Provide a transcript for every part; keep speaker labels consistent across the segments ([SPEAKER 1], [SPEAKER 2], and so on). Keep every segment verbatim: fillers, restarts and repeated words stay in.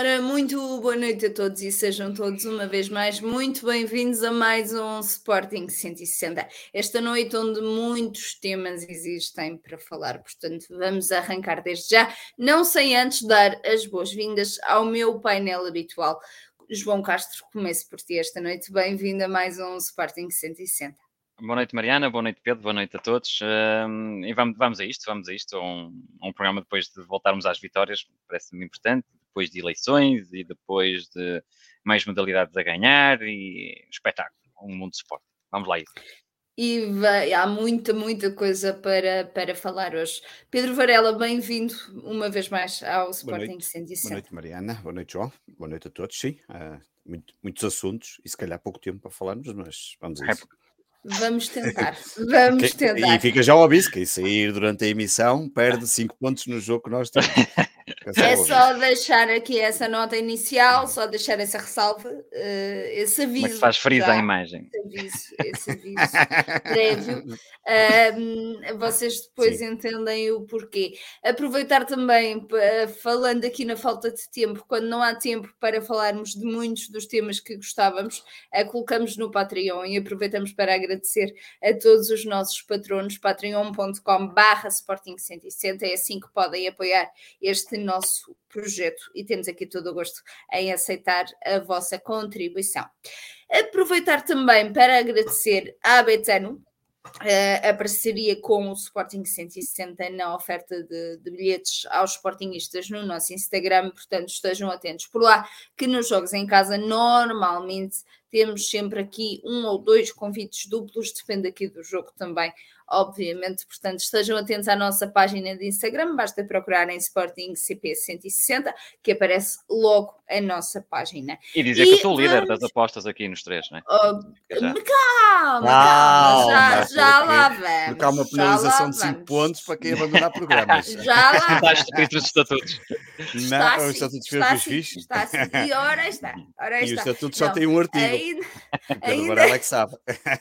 [SPEAKER 1] Ora, muito boa noite a todos e sejam todos uma vez mais muito bem-vindos a mais um Sporting cento e sessenta. Esta noite onde muitos temas existem para falar, portanto vamos arrancar desde já, não sem antes dar as boas-vindas ao meu painel habitual. João Castro, começo por ti esta noite, bem-vindo a mais um Sporting cento e sessenta.
[SPEAKER 2] Boa noite, Mariana, boa noite, Pedro, boa noite a todos. Um, e vamos, vamos a isto, vamos a isto, a um, a um programa depois de voltarmos às vitórias, parece-me importante, depois de eleições e depois de mais modalidades a ganhar e espetáculo, um mundo de esporte. Vamos lá a isso.
[SPEAKER 1] E vai- há muita, muita coisa para, para falar hoje. Pedro Varela, bem-vindo uma vez mais ao
[SPEAKER 3] Boa
[SPEAKER 1] Sporting
[SPEAKER 3] noite,
[SPEAKER 1] cento e
[SPEAKER 3] boa
[SPEAKER 1] sessenta.
[SPEAKER 3] noite Mariana, boa noite João, boa noite a todos, sim, há muito- muitos assuntos e se calhar pouco tempo para falarmos, mas vamos a
[SPEAKER 2] É,
[SPEAKER 3] isso.
[SPEAKER 1] Vamos tentar, vamos
[SPEAKER 3] Que- E
[SPEAKER 1] tentar.
[SPEAKER 3] fica já o aviso, quem sair durante a emissão perde cinco pontos no jogo que nós temos. Fica só
[SPEAKER 1] É
[SPEAKER 3] o aviso.
[SPEAKER 1] só deixar aqui essa nota inicial, só deixar essa ressalva, eh, esse
[SPEAKER 2] Como é que se
[SPEAKER 1] aviso
[SPEAKER 2] faz frisa a
[SPEAKER 1] já,
[SPEAKER 2] imagem?
[SPEAKER 1] esse aviso, esse aviso prévio. Ahm, vocês depois
[SPEAKER 3] Sim.
[SPEAKER 1] entendem o porquê. Aproveitar também, pa- falando aqui na falta de tempo, quando não há tempo para falarmos de muitos dos temas que gostávamos, a colocamos no Patreon e aproveitamos para agradecer a todos os nossos patronos, patreon ponto com barra Sporting cento e sessenta, é assim que podem apoiar este nosso projeto e temos aqui todo o gosto em aceitar a vossa contribuição. Aproveitar também para agradecer à Betano uh, a parceria com o Sporting cento e sessenta na oferta de, de bilhetes aos sportinguistas no nosso Instagram, portanto estejam atentos por lá, que nos jogos em casa normalmente temos sempre aqui um ou dois convites duplos, depende aqui do jogo também, obviamente, portanto estejam atentos à nossa página de Instagram, basta procurarem Sporting C P cento e sessenta, que aparece logo a nossa página.
[SPEAKER 2] E dizer
[SPEAKER 1] E
[SPEAKER 2] que eu sou o líder
[SPEAKER 1] vamos...
[SPEAKER 2] das apostas aqui nos três, não é?
[SPEAKER 1] Oh,
[SPEAKER 2] Fica já.
[SPEAKER 1] calma, calma, já,
[SPEAKER 3] Calma,
[SPEAKER 1] já
[SPEAKER 3] porque-
[SPEAKER 1] lá
[SPEAKER 3] Porque há uma
[SPEAKER 1] vamos, já lá
[SPEAKER 3] penalização de cinco
[SPEAKER 1] vamos.
[SPEAKER 3] pontos para quem abandonar programas.
[SPEAKER 1] Já lá
[SPEAKER 2] Não estás
[SPEAKER 1] vamos.
[SPEAKER 2] escrito nos estatutos.
[SPEAKER 1] Está
[SPEAKER 3] Não,
[SPEAKER 1] assim,
[SPEAKER 3] os estatutos
[SPEAKER 1] está
[SPEAKER 3] foi
[SPEAKER 1] assim,
[SPEAKER 3] fixe.
[SPEAKER 1] está assim. E ora está, ora
[SPEAKER 3] E o
[SPEAKER 1] está.
[SPEAKER 3] estatuto só
[SPEAKER 1] Não,
[SPEAKER 3] tem um artigo.
[SPEAKER 1] ainda,
[SPEAKER 3] O Pedro
[SPEAKER 1] ainda-
[SPEAKER 3] Varela é que sabe.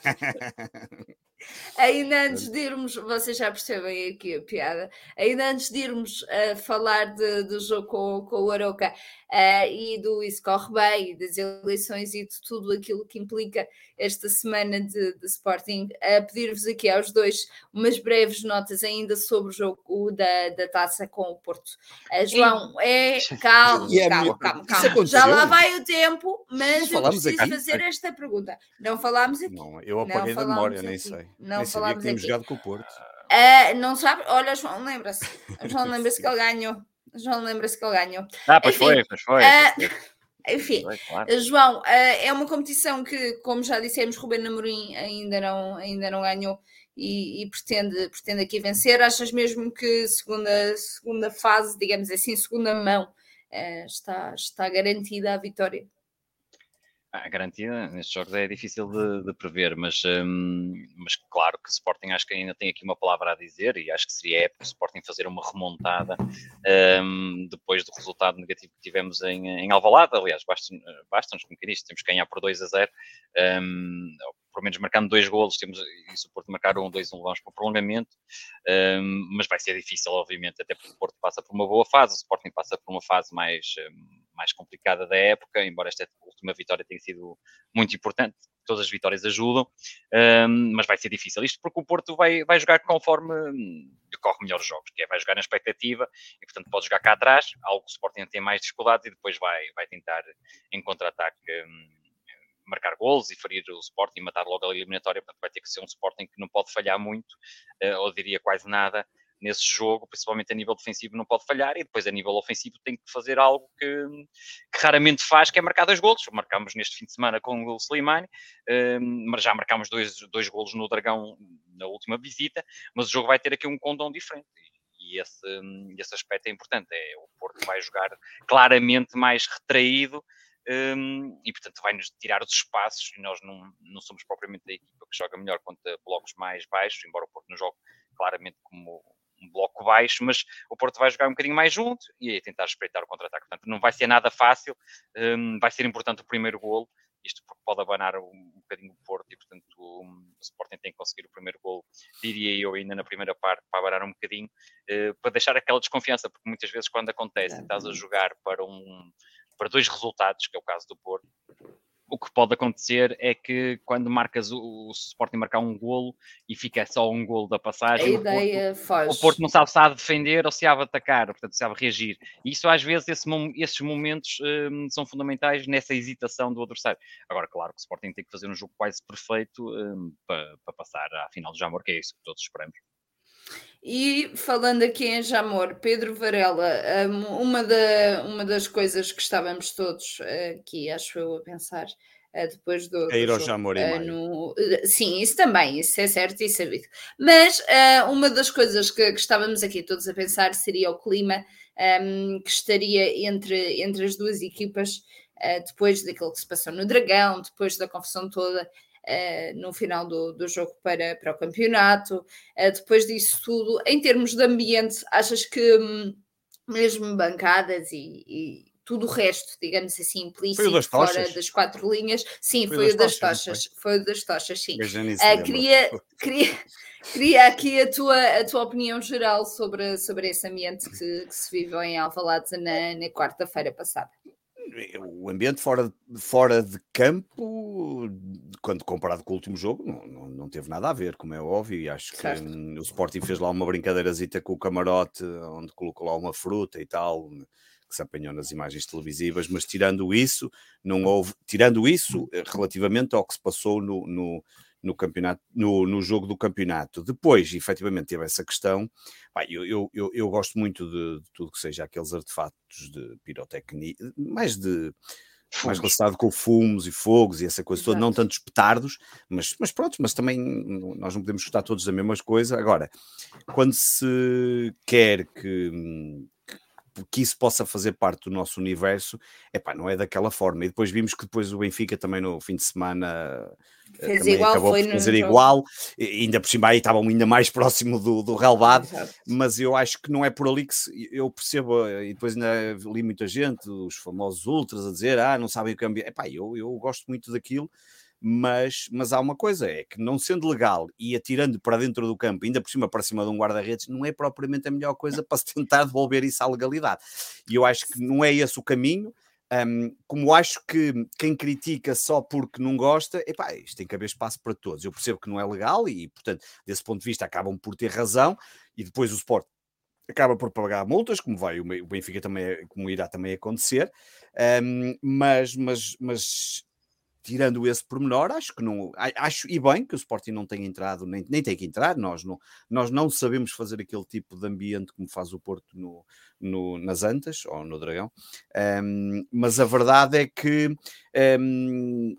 [SPEAKER 1] ainda antes de irmos, vocês já percebem aqui a piada, ainda antes de irmos a falar de- do jogo com, com o Aroca uh, e do Isso Corre Bem, e das eleições e de tudo aquilo que implica esta semana de, de Sporting, a pedir-vos aqui aos dois umas breves notas ainda sobre o jogo da, da taça com o Porto. Uh, João, é calma,
[SPEAKER 3] E é
[SPEAKER 1] calma,
[SPEAKER 3] melhor-
[SPEAKER 1] calma,
[SPEAKER 3] Isso
[SPEAKER 1] calma.
[SPEAKER 3] aconteceu?
[SPEAKER 1] Já lá vai o tempo, mas
[SPEAKER 3] Não
[SPEAKER 1] eu
[SPEAKER 3] falámos
[SPEAKER 1] preciso
[SPEAKER 3] aqui?
[SPEAKER 1] fazer esta pergunta. Não falámos aqui.
[SPEAKER 3] Não, eu
[SPEAKER 1] Não
[SPEAKER 3] apaguei da
[SPEAKER 1] falámos
[SPEAKER 3] memória, nem
[SPEAKER 1] aqui.
[SPEAKER 3] sei.
[SPEAKER 1] Não
[SPEAKER 3] Nem sabia que
[SPEAKER 1] falámos
[SPEAKER 3] tínhamos
[SPEAKER 1] aqui.
[SPEAKER 3] jogado com o Porto.
[SPEAKER 1] Ah, não sabe? Olha, João, lembra-se. João lembra-se que ele ganhou. João lembra-se que ele ganhou.
[SPEAKER 2] Ah, pois
[SPEAKER 1] Enfim,
[SPEAKER 2] foi, pois foi.
[SPEAKER 1] ah,
[SPEAKER 2] pois foi.
[SPEAKER 1] Enfim,
[SPEAKER 2] Pois foi, claro.
[SPEAKER 1] João, ah, é uma competição que, como já dissemos, Ruben Amorim ainda não, ainda não ganhou e, e pretende, pretende aqui vencer. Achas mesmo que segunda, segunda fase, digamos assim, segunda mão, ah, está, está garantida a vitória?
[SPEAKER 2] A garantida nestes jogos é difícil de, de prever, mas, hum, mas claro que o Sporting acho que ainda tem aqui uma palavra a dizer e acho que seria épico o Sporting fazer uma remontada hum, depois do resultado negativo que tivemos em, em Alvalade. Aliás, basta-nos, basta-nos como que disse, temos que ganhar por dois a zero, hum, pelo menos marcando dois golos, temos, e se o Porto marcar um, dois, um, vamos para o prolongamento, hum, mas vai ser difícil, obviamente, até porque o Porto passa por uma boa fase, o Sporting passa por uma fase mais... Hum, mais complicada da época, embora esta última vitória tenha sido muito importante, todas as vitórias ajudam, um, mas vai ser difícil isto porque o Porto vai, vai jogar conforme um, corre melhor os jogos, que é vai jogar na expectativa e portanto pode jogar cá atrás, algo que o Sporting tem mais dificuldades e depois vai, vai tentar em contra-ataque um, marcar golos e ferir o Sporting e matar logo a eliminatória, portanto vai ter que ser um Sporting que não pode falhar muito, uh, ou diria quase nada, nesse jogo, principalmente a nível defensivo, não pode falhar, e depois a nível ofensivo tem que fazer algo que, que raramente faz, que é marcar dois golos. Marcámos neste fim de semana com o Slimani, um, mas já marcámos dois, dois golos no Dragão na última visita, mas o jogo vai ter aqui um condão diferente, e esse, esse aspecto é importante. É, o Porto vai jogar claramente mais retraído, um, e portanto vai-nos tirar os espaços, e nós não, não somos propriamente a equipa que joga melhor contra blocos mais baixos, embora o Porto não jogue claramente como um bloco baixo, mas o Porto vai jogar um bocadinho mais junto e aí tentar espreitar o contra-ataque. Portanto, não vai ser nada fácil, um, vai ser importante o primeiro golo, isto porque pode abanar um, um bocadinho o Porto e, portanto, o, o Sporting tem que conseguir o primeiro golo, diria eu, ainda na primeira parte, para abanar um bocadinho, uh, para deixar aquela desconfiança, porque muitas vezes quando acontece e estás a jogar para um... para dois resultados, que é o caso do Porto, o que pode acontecer é que quando marcas o, o Sporting marcar um golo e fica só um golo da passagem,
[SPEAKER 1] a ideia
[SPEAKER 2] o Porto,
[SPEAKER 1] foge.
[SPEAKER 2] o Porto não sabe se há de defender ou se há de atacar, portanto se há de reagir. E isso às vezes, esse, esses momentos um, são fundamentais nessa hesitação do adversário. Agora, claro que o Sporting tem que fazer um jogo quase perfeito um, para, para passar à final do Jamor, que é isso que todos esperamos.
[SPEAKER 1] E falando aqui em Jamor, Pedro Varela, uma, da, uma das coisas que estávamos todos aqui, acho eu, a pensar depois do,
[SPEAKER 3] é ir
[SPEAKER 1] do
[SPEAKER 3] ao
[SPEAKER 1] jogo,
[SPEAKER 3] Jamor em maio.
[SPEAKER 1] no, sim, isso também, isso é certo e sabido. Mas uma das coisas que, que estávamos aqui todos a pensar seria o clima um, que estaria entre, entre as duas equipas uh, depois daquilo que se passou no Dragão, depois da confusão toda. Uh, no final do, do jogo para, para o campeonato, uh, depois disso tudo, em termos de ambiente, achas que hum, mesmo bancadas e, e tudo o resto, digamos assim, implícito, das fora tochas. Das quatro linhas, sim, foi, foi o das tochas, tochas foi o das tochas, sim. Uh, queria, queria, queria aqui a tua, a tua opinião geral sobre, sobre esse ambiente que, que se viveu em Alvalade na, na quarta-feira passada.
[SPEAKER 3] O ambiente fora, fora de campo, quando comparado com o último jogo, não, não, não teve nada a ver, como é óbvio, e acho certo. que hum, o Sporting fez lá uma brincadeirazita com o camarote, onde colocou lá uma fruta e tal, que se apanhou nas imagens televisivas, mas tirando isso, não houve, tirando isso, relativamente ao que se passou no, no no campeonato, no, no jogo do campeonato. Depois, efetivamente, teve essa questão. Pá, eu, eu, eu, eu gosto muito de, de tudo que seja aqueles artefatos de pirotecnia, mais de fumos. Mais relacionado com fumos e fogos e essa coisa Exato. toda, não tantos petardos, mas, mas pronto, mas também nós não podemos gostar todos da mesma coisa. Agora, quando se quer que... que isso possa fazer parte do nosso universo, epá, não é daquela forma. E depois vimos que depois o Benfica também no fim de semana
[SPEAKER 1] fez
[SPEAKER 3] também
[SPEAKER 1] igual,
[SPEAKER 3] acabou
[SPEAKER 1] foi
[SPEAKER 3] por fazer igual, e ainda por cima aí estavam ainda mais próximo do, do relevado, mas eu acho que não é por ali que se, eu percebo, e depois ainda li muita gente, os famosos ultras a dizer, ah, não sabem o que é, epá, eu, eu gosto muito daquilo, Mas, mas há uma coisa, é que não sendo legal e atirando para dentro do campo, ainda por cima para cima de um guarda-redes, não é propriamente a melhor coisa para se tentar devolver isso à legalidade. E eu acho que não é esse o caminho, um, como acho que quem critica só porque não gosta, epá, isto tem que haver espaço para todos. Eu percebo que não é legal e, portanto, desse ponto de vista acabam por ter razão, e depois o Sport acaba por pagar multas, como vai o Benfica também, como irá também acontecer, um, mas... mas, mas tirando esse pormenor, acho que não, acho e bem que o Sporting não tenha entrado, nem, nem tem que entrar, nós não, nós não sabemos fazer aquele tipo de ambiente como faz o Porto no, no, nas Antas, ou no Dragão, um, mas a verdade é que um,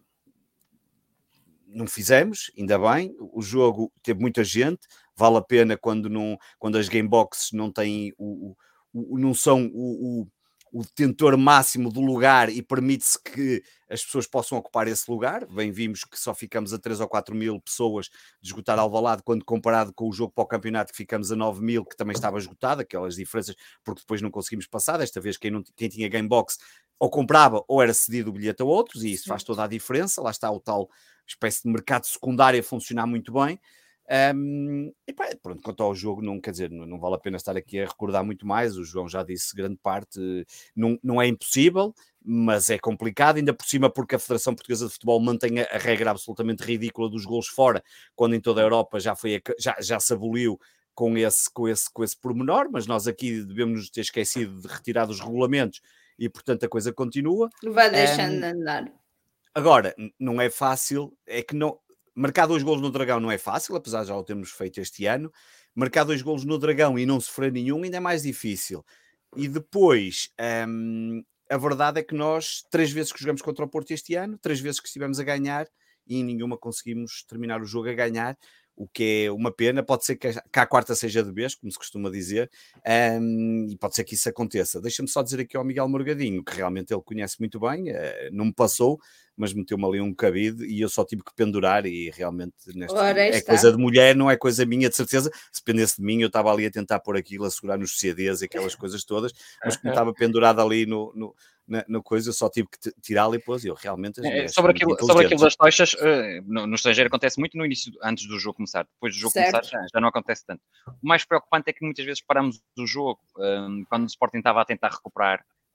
[SPEAKER 3] não fizemos, ainda bem, o jogo teve muita gente, vale a pena quando, não, quando as gameboxes não têm o, o, o não são o, o o detentor máximo do lugar e permite-se que as pessoas possam ocupar esse lugar. Bem, vimos que só ficamos a três ou quatro mil pessoas de esgotar Alvalade, quando comparado com o jogo para o campeonato que ficamos a nove mil, que também estava esgotado, aquelas diferenças, porque depois não conseguimos passar. Desta vez quem, não, quem tinha Gamebox ou comprava ou era cedido o bilhete a outros, e isso faz toda a diferença. Lá está o tal espécie de mercado secundário a funcionar muito bem. Um, e pá, pronto, quanto ao jogo, não quer dizer, não, não vale a pena estar aqui a recordar muito mais. O João já disse grande parte, não, não é impossível, mas é complicado, ainda por cima porque a Federação Portuguesa de Futebol mantém a, a regra absolutamente ridícula dos golos fora, quando em toda a Europa já, foi a, já, já se aboliu com esse, com, esse, com esse pormenor, mas nós aqui devemos nos ter esquecido de retirar dos regulamentos e portanto a coisa continua.
[SPEAKER 1] Vai deixando de um, andar.
[SPEAKER 3] Agora, não é fácil, é que não... Marcar dois golos no Dragão não é fácil, apesar de já o termos feito este ano. Marcar dois golos no Dragão e não sofrer nenhum ainda é mais difícil. E depois, hum, a verdade é que nós, três vezes que jogamos contra o Porto este ano, três vezes que estivemos a ganhar e em nenhuma conseguimos terminar o jogo a ganhar, o que é uma pena. Pode ser que a, que a quarta seja de vez, como se costuma dizer, um, e pode ser que isso aconteça. Deixa-me só dizer aqui ao Miguel Morgadinho, que realmente ele conhece muito bem, uh, não me passou, mas meteu-me ali um cabide e eu só tive que pendurar, e realmente neste é coisa de mulher, não é coisa minha, de certeza. Se dependesse de mim, eu estava ali a tentar pôr aquilo, a segurar nos C Ds e aquelas coisas todas, mas como estava pendurado ali no, no, na, na coisa, eu só tive que tirá-lo e depois eu realmente...
[SPEAKER 2] É, sobre, aquilo, sobre aquilo das tochas, uh, no, no estrangeiro acontece muito no início, antes do jogo começar. Depois do jogo certo. começar já, já não acontece tanto. O mais preocupante é que muitas vezes paramos o jogo, um, quando o Sporting estava a tentar recuperar,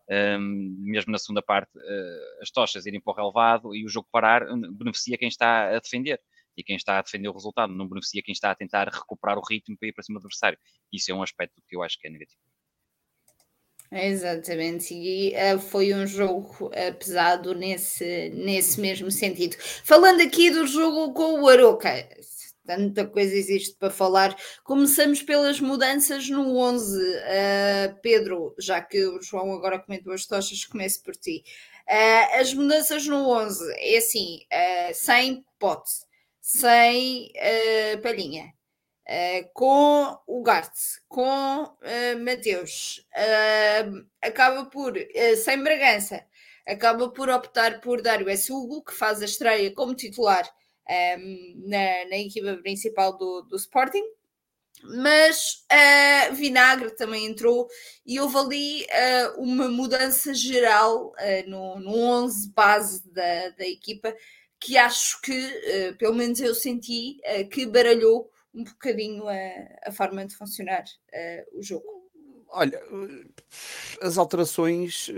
[SPEAKER 2] um, mesmo na segunda parte, uh, as tochas irem para o relevado e o jogo parar, beneficia quem está a defender. E quem está a defender o resultado, não beneficia quem está a tentar recuperar o ritmo para ir para cima do adversário. Isso é um aspecto que eu acho que é negativo.
[SPEAKER 1] Exatamente, e uh, foi um jogo uh, pesado nesse, nesse mesmo sentido. Falando aqui do jogo com o Aroca, tanta coisa existe para falar. Começamos pelas mudanças no onze. Uh, Pedro, já que o João agora comentou as tochas, comece por ti. Uh, as mudanças no onze é assim, uh, sem Pote, sem uh, Palhinha, uh, com o Gartz, com uh, Mateus, uh, acaba por, uh, sem Bragança, acaba por optar por Dário S. Hugo, que faz a estreia como titular Um, na, na equipa principal do, do Sporting, mas uh, Vinagre também entrou e houve ali uh, uma mudança geral uh, no, no onze base da, da equipa, que acho que, uh, pelo menos eu senti, uh, que baralhou um bocadinho a, a forma de funcionar uh, o jogo.
[SPEAKER 3] Olha, as alterações,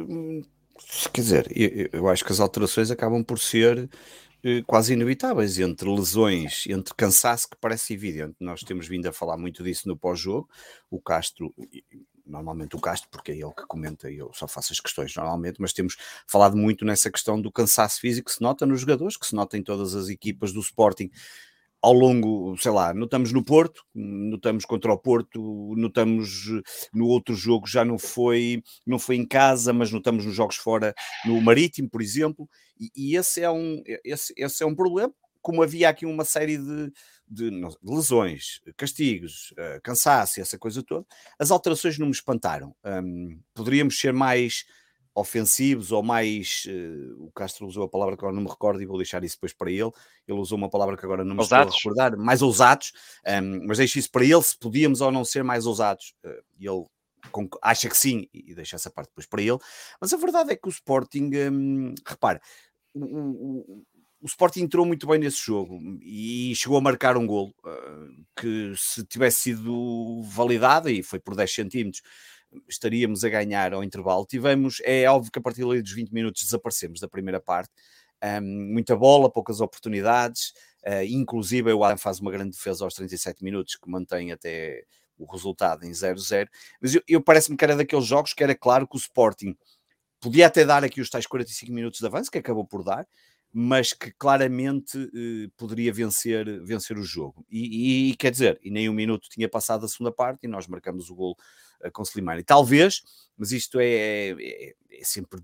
[SPEAKER 3] quer dizer, eu, eu acho que as alterações acabam por ser quase inevitáveis, entre lesões, entre cansaço, que parece evidente. Nós temos vindo a falar muito disso no pós-jogo. O Castro, normalmente o Castro, porque é ele que comenta e eu só faço as questões normalmente, mas temos falado muito nessa questão do cansaço físico que se nota nos jogadores, que se nota em todas as equipas do Sporting ao longo, sei lá, notamos no Porto, notamos contra o Porto, notamos no outro jogo, já não foi, não foi em casa, mas notamos nos jogos fora, no Marítimo, por exemplo, e, e esse, é um, esse, esse é um problema, como havia aqui uma série de, de, de lesões, castigos, uh, cansaço, essa coisa toda, as alterações não me espantaram. Um, poderíamos ser mais ofensivos ou mais, uh, o Castro usou a palavra que agora não me recordo e vou deixar isso depois para ele, ele usou uma palavra que agora não me ousados. Estou a recordar, mais ousados, um, mas deixo isso para ele, se podíamos ou não ser mais ousados, uh, ele com, acha que sim, e deixa essa parte depois para ele, mas a verdade é que o Sporting, um, repare, o, o, o Sporting entrou muito bem nesse jogo e chegou a marcar um golo, uh, que se tivesse sido validado, e foi por dez centímetros, estaríamos a ganhar ao intervalo. Tivemos, é óbvio que a partir dos vinte minutos desaparecemos da primeira parte, um, muita bola, poucas oportunidades, uh, inclusive o Adam faz uma grande defesa aos trinta e sete minutos, que mantém até o resultado em zero zero, mas eu, eu parece-me que era daqueles jogos que era claro que o Sporting podia até dar aqui os tais quarenta e cinco minutos de avanço, que acabou por dar, mas que claramente eh, poderia vencer, vencer o jogo. E, e quer dizer, e nem um minuto tinha passado a segunda parte e nós marcamos o golo uh, com Slimani. Talvez, mas isto é, é, é, sempre,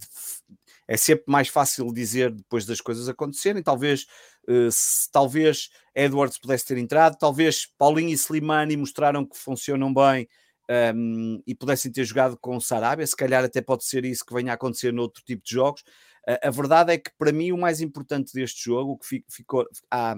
[SPEAKER 3] é sempre mais fácil dizer depois das coisas acontecerem. Talvez, uh, se, talvez Edwards pudesse ter entrado, talvez Paulinho e Slimani mostraram que funcionam bem um, e pudessem ter jogado com o Sarabia. Se calhar até pode ser isso que venha a acontecer noutro tipo de jogos. A verdade é que, para mim, o mais importante deste jogo, o que ficou... Há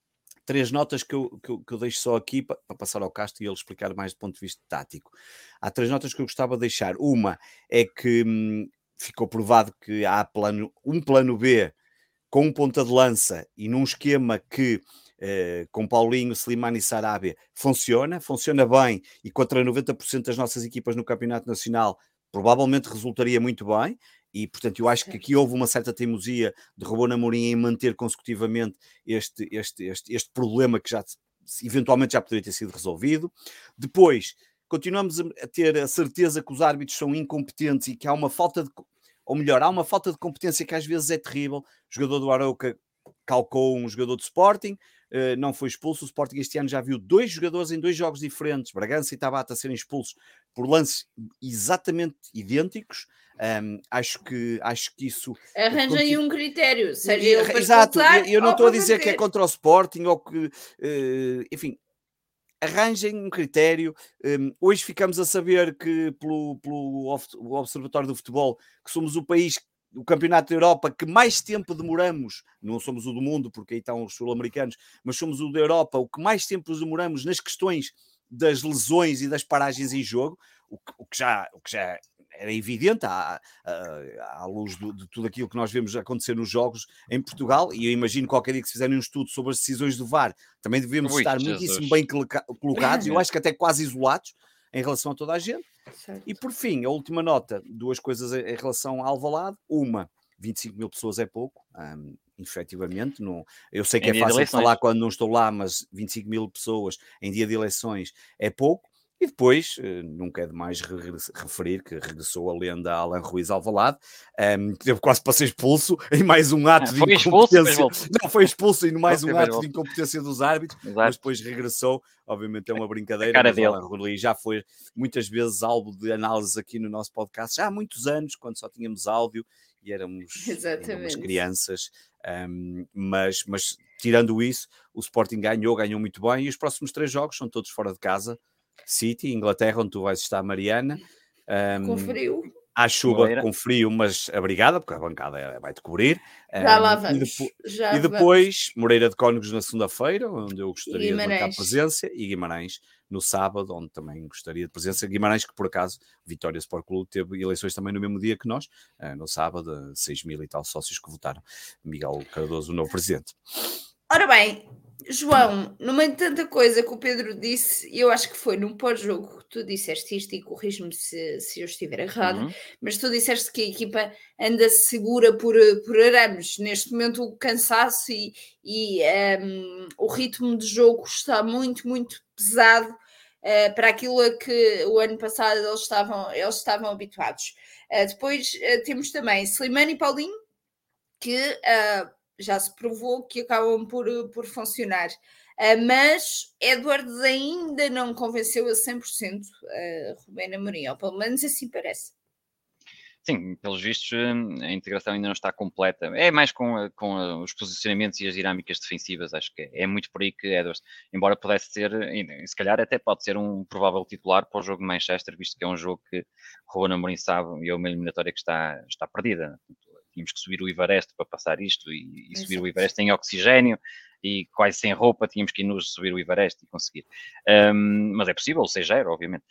[SPEAKER 3] três notas que eu, que eu, que eu deixo só aqui para, para passar ao Castro e ele explicar mais do ponto de vista tático. Há três notas que eu gostava de deixar. Uma é que hum, ficou provado que há plano, um plano B com um ponta de lança e num esquema que, eh, com Paulinho, Slimani e Sarabia, funciona, funciona bem e contra noventa por cento das nossas equipas no Campeonato Nacional provavelmente resultaria muito bem. E, portanto, eu acho que aqui houve uma certa teimosia de Ruben Amorim em manter consecutivamente este, este, este, este problema que já eventualmente já poderia ter sido resolvido. Depois, continuamos a ter a certeza que os árbitros são incompetentes e que há uma falta de, ou melhor, há uma falta de competência que às vezes é terrível. O jogador do Arouca calcou um jogador de Sporting, não foi expulso. O Sporting este ano já viu dois jogadores em dois jogos diferentes, Bragança e Tabata, serem expulsos por lances exatamente idênticos. Um, acho, que, acho que isso...
[SPEAKER 1] Arranjem continu... um critério, seja ele para
[SPEAKER 3] Exato,
[SPEAKER 1] expulsar,
[SPEAKER 3] eu, eu não estou a dizer que é contra o Sporting ou que... Uh, enfim, arranjem um critério. Um, hoje ficamos a saber que pelo, pelo Observatório do Futebol que somos o país, o Campeonato da Europa, que mais tempo demoramos, não somos o do mundo porque aí estão os sul-americanos, mas somos o da Europa, o que mais tempo demoramos nas questões das lesões e das paragens em jogo, o que, o que, já, o que já era evidente à, à, à luz do, de tudo aquilo que nós vemos acontecer nos jogos em Portugal, e eu imagino qualquer dia que se fizerem um estudo sobre as decisões do V A R, também devemos Ui, estar Jesus. muitíssimo bem colocados, eu acho que até quase isolados em relação a toda a gente.
[SPEAKER 1] Certo.
[SPEAKER 3] E por fim, a última nota, duas coisas em relação ao Alvalade. Uma, vinte e cinco mil pessoas é pouco, um, efetivamente. Não, eu sei que
[SPEAKER 2] Em
[SPEAKER 3] é
[SPEAKER 2] dia de
[SPEAKER 3] fácil de
[SPEAKER 2] eleições.
[SPEAKER 3] falar quando não estou lá, mas vinte e cinco mil pessoas em dia de eleições é pouco. E depois, eh, nunca é demais re- referir que regressou a lenda Alan Ruiz Alvalade, um, que teve quase para ser expulso em mais um ato
[SPEAKER 2] Ah,
[SPEAKER 3] de
[SPEAKER 2] foi expulso e depois
[SPEAKER 3] incompetência.
[SPEAKER 2] voltou.
[SPEAKER 3] Não, foi expulso em mais
[SPEAKER 2] Ok,
[SPEAKER 3] um
[SPEAKER 2] depois
[SPEAKER 3] ato de
[SPEAKER 2] voltou.
[SPEAKER 3] incompetência dos árbitros, mas
[SPEAKER 2] Exato.
[SPEAKER 3] depois regressou. Obviamente é uma
[SPEAKER 2] A
[SPEAKER 3] brincadeira,
[SPEAKER 2] cara
[SPEAKER 3] mas o
[SPEAKER 2] dele.
[SPEAKER 3] Alan Ruiz já foi muitas vezes alvo de análise aqui no nosso podcast, já há muitos anos, quando só tínhamos áudio e éramos ainda umas
[SPEAKER 1] Exatamente.
[SPEAKER 3] crianças, um, mas, mas tirando isso, o Sporting ganhou, ganhou muito bem, e os próximos três jogos são todos fora de casa. City, Inglaterra, onde tu vais estar, Mariana.
[SPEAKER 1] Com
[SPEAKER 3] Um,
[SPEAKER 1] frio.
[SPEAKER 3] à chuva,
[SPEAKER 2] Moreira.
[SPEAKER 3] com frio, mas abrigada, porque a bancada vai-te cobrir.
[SPEAKER 1] Já lá
[SPEAKER 3] Um, e,
[SPEAKER 1] vamos.
[SPEAKER 3] depo-
[SPEAKER 1] Já
[SPEAKER 3] e
[SPEAKER 1] vamos.
[SPEAKER 3] depois, Moreira de Cónegos na segunda-feira, onde eu gostaria de marcar
[SPEAKER 1] Guimarães.
[SPEAKER 3] presença, e Guimarães no sábado, onde também gostaria de presença. Guimarães, que por acaso, Vitória Sport Clube teve eleições também no mesmo dia que nós, uh, no sábado, seis mil e tal sócios que votaram. Miguel Cardoso, o novo presidente.
[SPEAKER 1] Ora bem, João, no meio de tanta coisa que o Pedro disse, eu acho que foi num pós-jogo que tu disseste isto, e corrijo-me se, se eu estiver errada,
[SPEAKER 2] Uhum.
[SPEAKER 1] mas tu disseste que a equipa anda segura por, por arames. Neste momento o cansaço e, e um, o ritmo de jogo está muito, muito pesado uh, para aquilo a que o ano passado eles estavam, eles estavam habituados. Uh, depois uh, temos também Slimani e Paulinho, que uh, já se provou que acabam por, por funcionar. Uh, mas Edwards ainda não convenceu a cem por cento uh, Rubén Amorim, ou pelo menos assim parece.
[SPEAKER 2] Sim, pelos vistos, a integração ainda não está completa. É mais com, com os posicionamentos e as dinâmicas defensivas. Acho que é muito por aí que Edwards, embora pudesse ser, se calhar até pode ser um provável titular para o jogo de Manchester, visto que é um jogo que Ruben Amorim sabe e é uma eliminatória que está, está perdida. Tínhamos que subir o Everest para passar isto e, e subir o Everest em oxigênio e quase sem roupa tínhamos que ir nos subir o Everest e conseguir. Um, mas é possível, o seis zero, obviamente.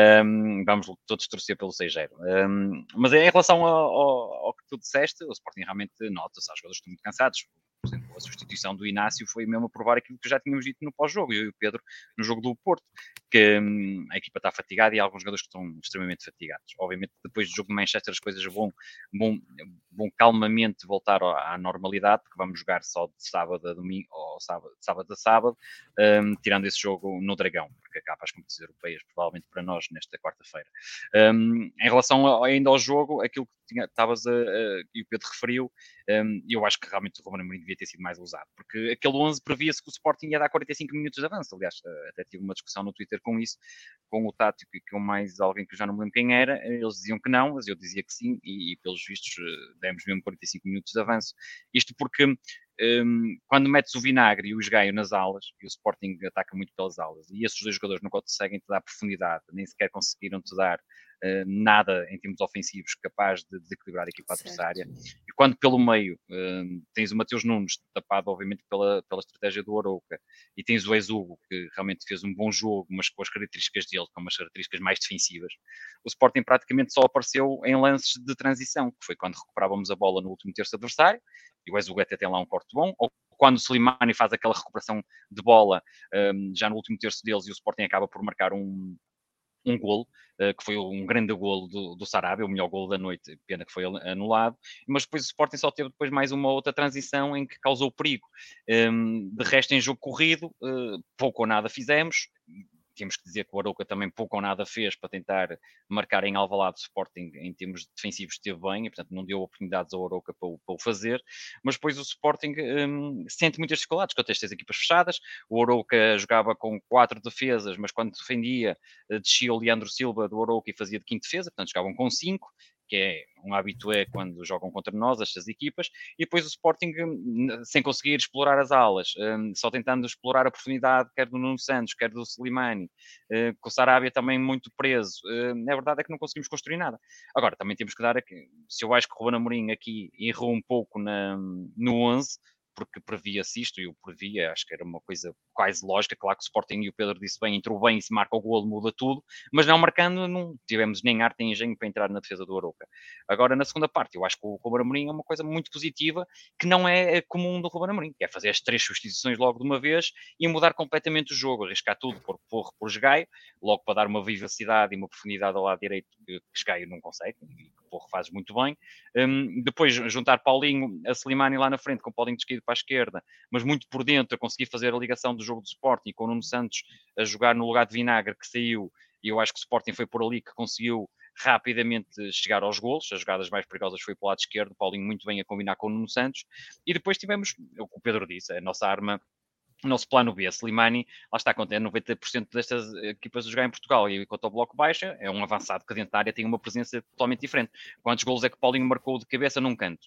[SPEAKER 2] Um, vamos todos torcer pelo seis zero. Um, mas em relação ao, ao, ao que tu disseste, o Sporting realmente nota-se, os jogadores estão muito cansados. Por exemplo, a substituição do Inácio foi mesmo a provar aquilo que já tínhamos dito no pós-jogo, eu e o Pedro, no jogo do Porto, que hum, a equipa está fatigada e há alguns jogadores que estão extremamente fatigados. Obviamente, depois do jogo de Manchester, as coisas vão, vão, vão calmamente voltar à normalidade, porque vamos jogar só de sábado a domingo, ou sábado, de sábado a sábado, um, tirando esse jogo no Dragão, porque acaba as competições europeias, provavelmente para nós, nesta quarta-feira. Um, em relação a, ainda ao jogo, aquilo que estavas a, a, e o Pedro referiu, um, eu acho que realmente o Ruben Amorim devia ter sido mais ousado, porque aquele onze previa-se que o Sporting ia dar quarenta e cinco minutos de avanço. Aliás, até tive uma discussão no Twitter com isso, com o tático e com mais alguém que eu já não me lembro quem era. Eles diziam que não, mas eu dizia que sim, e, e pelos vistos demos mesmo quarenta e cinco minutos de avanço. Isto porque um, quando metes o Vinagre e o Esgaio nas alas, e o Sporting ataca muito pelas alas, e esses dois jogadores não conseguem te dar profundidade, nem sequer conseguiram te dar Uh, nada em termos ofensivos capaz de desequilibrar a equipa certo. adversária. E quando pelo meio uh, tens o Mateus Nunes tapado, obviamente, pela, pela estratégia do Arouca, e tens o Ex-Hugo, que realmente fez um bom jogo, mas com as características dele, com umas características mais defensivas, o Sporting praticamente só apareceu em lances de transição, que foi quando recuperávamos a bola no último terço adversário, e o Ex-Hugo até tem lá um corte bom, ou quando o Slimani faz aquela recuperação de bola um, já no último terço deles e o Sporting acaba por marcar um um golo, uh, que foi um grande golo do, do Sarabia, o melhor golo da noite, pena que foi anulado, mas depois o Sporting só teve depois mais uma outra transição em que causou perigo. Um, de resto, em jogo corrido, uh, pouco ou nada fizemos. Temos que dizer que o Arouca também pouco ou nada fez para tentar marcar em Alvalade. O Sporting, em termos defensivos, esteve bem, e portanto não deu oportunidades ao Arouca para, para o fazer, mas depois o Sporting um, sente muitas dificuldades, com as equipas fechadas. O Arouca jogava com quatro defesas, mas quando defendia, descia o Leandro Silva do Arouca e fazia de quinta defesa, portanto jogavam com cinco, que é um habitué quando jogam contra nós, estas equipas, e depois o Sporting, sem conseguir explorar as alas, só tentando explorar a profundidade, quer do Nuno Santos, quer do Slimani, com o Sarabia também muito preso. A verdade é que não conseguimos construir nada. Agora, também temos que dar aqui, se eu acho que o Ruben Amorim aqui errou um pouco na, no onze, porque previa-se isto, e eu previa, acho que era uma coisa quase lógica. Claro que o Sporting, e o Pedro disse bem, entrou bem, e se marca o golo muda tudo, mas não marcando, não tivemos nem arte nem engenho para entrar na defesa do Arouca. Agora, na segunda parte, eu acho que o Ruben Amorim é uma coisa muito positiva, que não é comum do Ruben Amorim, que é fazer as três substituições logo de uma vez e mudar completamente o jogo, arriscar tudo por Porro, por Gaio, logo para dar uma vivacidade e uma profundidade ao lado direito que Gaio não consegue, e que Porro faz muito bem. Um, depois juntar Paulinho a Slimani lá na frente, com Paulinho descaído para a esquerda, mas muito por dentro, a conseguir fazer a ligação do jogo do Sporting, com o Nuno Santos a jogar no lugar de Vinagre, que saiu, e eu acho que o Sporting foi por ali que conseguiu rapidamente chegar aos golos. As jogadas mais perigosas foi para o lado esquerdo, Paulinho muito bem a combinar com o Nuno Santos, e depois tivemos, o que o Pedro disse, a nossa arma, o nosso plano B. Slimani, lá está, contém noventa por cento destas equipas a jogar em Portugal, e quanto ao bloco baixa, é um avançado que dentro da área tem uma presença totalmente diferente. Quantos golos é que Paulinho marcou de cabeça num canto?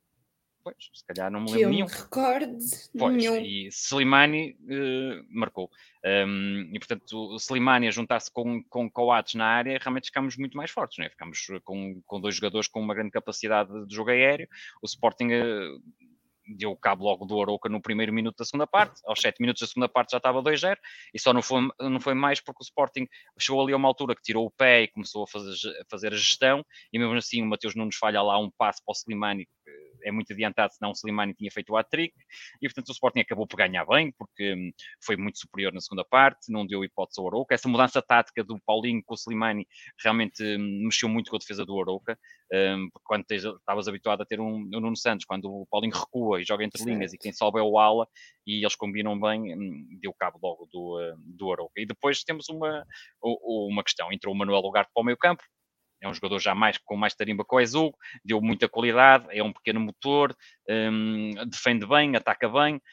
[SPEAKER 2] Pois, se calhar não me lembro
[SPEAKER 1] que eu
[SPEAKER 2] nenhum.
[SPEAKER 1] Me recorde,
[SPEAKER 2] pois,
[SPEAKER 1] nenhum.
[SPEAKER 2] E Slimani uh, marcou. Um, e, portanto, o Slimani a juntar-se com, com Coates na área, realmente ficamos muito mais fortes, não é? Ficamos com, com dois jogadores com uma grande capacidade de jogo aéreo. O Sporting uh, deu cabo logo do Arouca no primeiro minuto da segunda parte. Aos sete minutos da segunda parte já estava dois zero, e só não foi, não foi mais porque o Sporting chegou ali a uma altura que tirou o pé e começou a fazer, a fazer a gestão, e mesmo assim o Mateus Nunes falha lá um passe para o Slimani, que é muito adiantado, senão o Slimani tinha feito o hat-trick, e portanto o Sporting acabou por ganhar bem, porque hum, foi muito superior na segunda parte, não deu hipótese ao Arouca. Essa mudança tática do Paulinho com o Slimani realmente hum, mexeu muito com a defesa do Arouca, hum, porque quando estavas habituado a ter um, um Nuno Santos, quando o Paulinho recua e joga entre certo. linhas, e quem sobe é o ala, e eles combinam bem, hum, deu cabo logo do, uh, do Arouca. E depois temos uma, uma questão, entrou o Manuel Ugarte para o meio campo. É um jogador já mais, com mais tarimba que o Ezugo, deu muita qualidade, é um pequeno motor, um, defende bem, ataca bem,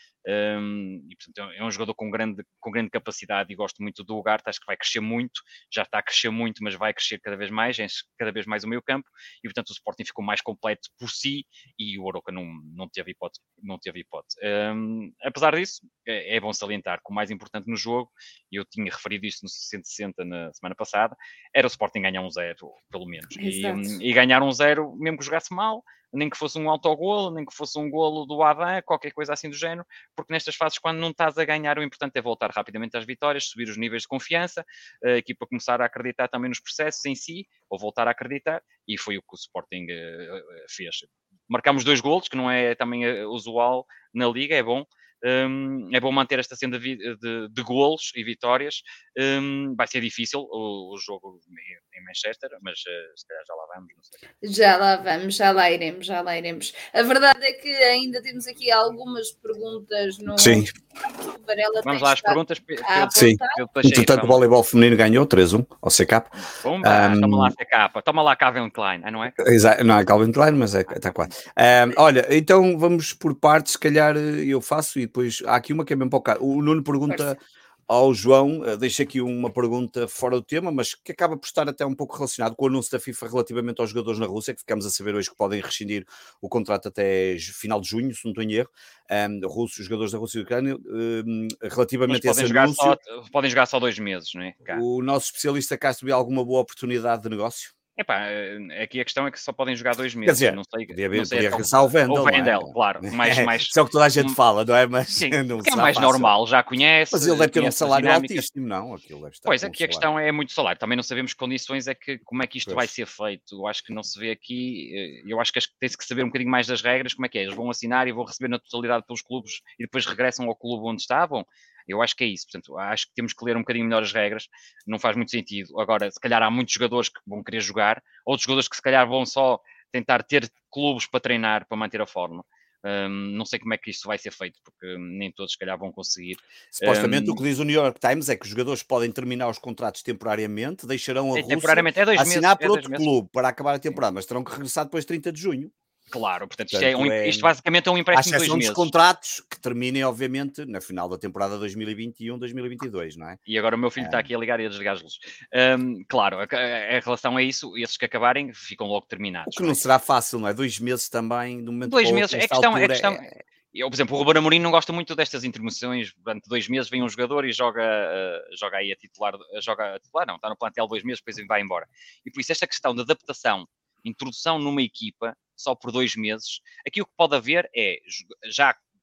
[SPEAKER 2] um, e portanto é um jogador com grande, com grande capacidade, e gosto muito do Ugarte. Acho que vai crescer muito, já está a crescer muito, mas vai crescer cada vez mais, enche cada vez mais o meio campo, e portanto o Sporting ficou mais completo por si, e o Arouca não, não teve hipótese. Não teve hipótese. Um, apesar disso, é, é bom salientar que o mais importante no jogo, e eu tinha referido isto no cento e sessenta na semana passada, era o Sporting ganhar um zero, pelo menos. E, e ganhar um zero, mesmo que jogasse mal, nem que fosse um autogolo, nem que fosse um golo do Adam, qualquer coisa assim do género, porque nestas fases, quando não estás a ganhar, o importante é voltar rapidamente às vitórias, subir os níveis de confiança, a equipa começar a acreditar também nos processos em si, ou voltar a acreditar, e foi o que o Sporting uh, fez. Marcámos dois golos, que não é também usual na Liga, é bom. Um, é bom manter esta senda de, de, de golos e vitórias. Um, vai ser difícil o, o jogo em Manchester, mas uh, se calhar já lá vamos, não sei.
[SPEAKER 1] Já lá vamos, já lá iremos, já lá iremos. A verdade é que ainda temos aqui algumas perguntas no...
[SPEAKER 3] Sim.
[SPEAKER 2] Varela. Vamos lá às perguntas.
[SPEAKER 3] Sim. Entretanto, o voleibol feminino ganhou três a um ao C K.
[SPEAKER 2] Pumba, um, toma lá C K, toma lá Calvin Klein, não é?
[SPEAKER 3] Exato, não é Calvin Klein, mas é, está quase. Um, olha, então vamos por partes, se calhar eu faço, e depois há aqui uma que é bem para o cara. O Nuno pergunta Força. ao João, uh, deixa aqui uma pergunta fora do tema, mas que acaba por estar até um pouco relacionado com o anúncio da FIFA relativamente aos jogadores na Rússia, que ficamos a saber hoje que podem rescindir o contrato até final de junho, se não estou em erro. Um, russos, jogadores da Rússia e Ucrânia, um, relativamente a esse
[SPEAKER 2] jogar
[SPEAKER 3] anúncio,
[SPEAKER 2] só, podem jogar só dois meses, não é? Cá.
[SPEAKER 3] O nosso especialista cá viu alguma boa oportunidade de negócio?
[SPEAKER 2] Epá, aqui a questão é que só podem jogar dois meses.
[SPEAKER 3] Quer dizer,
[SPEAKER 2] não sei,
[SPEAKER 3] podia, haver,
[SPEAKER 2] não sei
[SPEAKER 3] podia regressar ao Vendel.
[SPEAKER 2] O Vendel,
[SPEAKER 3] é?
[SPEAKER 2] claro. Mais, mais,
[SPEAKER 3] Isso é o que toda a gente fala, não é? Mas
[SPEAKER 2] sim,
[SPEAKER 3] não
[SPEAKER 2] que é mais fácil. Normal, já conhece.
[SPEAKER 3] Mas ele deve ter um salário altíssimo, não? Aquilo deve estar
[SPEAKER 2] pois,
[SPEAKER 3] um
[SPEAKER 2] aqui a questão é muito salário. Também não sabemos que condições é que, como é que isto
[SPEAKER 3] pois.
[SPEAKER 2] vai ser feito. Eu acho que não se vê aqui, eu acho que tem-se que saber um bocadinho mais das regras, como é que é. Eles vão assinar e vão receber na totalidade pelos clubes e depois regressam ao clube onde estavam. Eu acho que é isso, portanto, acho que temos que ler um bocadinho melhor as regras, não faz muito sentido. Agora, se calhar há muitos jogadores que vão querer jogar, outros jogadores que se calhar vão só tentar ter clubes para treinar, para manter a forma. Um, não sei como é que isso vai ser feito, porque nem todos se calhar vão conseguir.
[SPEAKER 3] Supostamente
[SPEAKER 2] um,
[SPEAKER 3] o que diz o New York Times é que os jogadores podem terminar os contratos temporariamente, deixarão a
[SPEAKER 2] é,
[SPEAKER 3] Rússia
[SPEAKER 2] temporariamente, é dois
[SPEAKER 3] assinar
[SPEAKER 2] meses,
[SPEAKER 3] por
[SPEAKER 2] é
[SPEAKER 3] outro
[SPEAKER 2] dois
[SPEAKER 3] clube para acabar a temporada, mas terão que regressar depois de trinta de junho.
[SPEAKER 2] Claro, portanto, isto,
[SPEAKER 3] portanto
[SPEAKER 2] é um,
[SPEAKER 3] é,
[SPEAKER 2] isto basicamente é um empréstimo de dois meses.
[SPEAKER 3] dos contratos que terminem, obviamente, na final da temporada dois mil e vinte e um, dois mil e vinte e dois, não é?
[SPEAKER 2] E agora o meu filho está aqui a ligar e a desligar as luzes. Um, claro, a, a relação é isso, esses que acabarem ficam logo terminados.
[SPEAKER 3] O que não, não é? será fácil, não é? Dois meses também, no momento
[SPEAKER 2] Dois meses, é questão, é questão...
[SPEAKER 3] É...
[SPEAKER 2] Eu, por exemplo, o Ruben Amorim não gosta muito destas intermissões. Durante dois meses vem um jogador e joga, uh, joga aí a titular, uh, joga a titular, não, está no plantel dois meses, depois vai embora. E por isso esta questão de adaptação, introdução numa equipa, só por dois meses, aqui o que pode haver é, já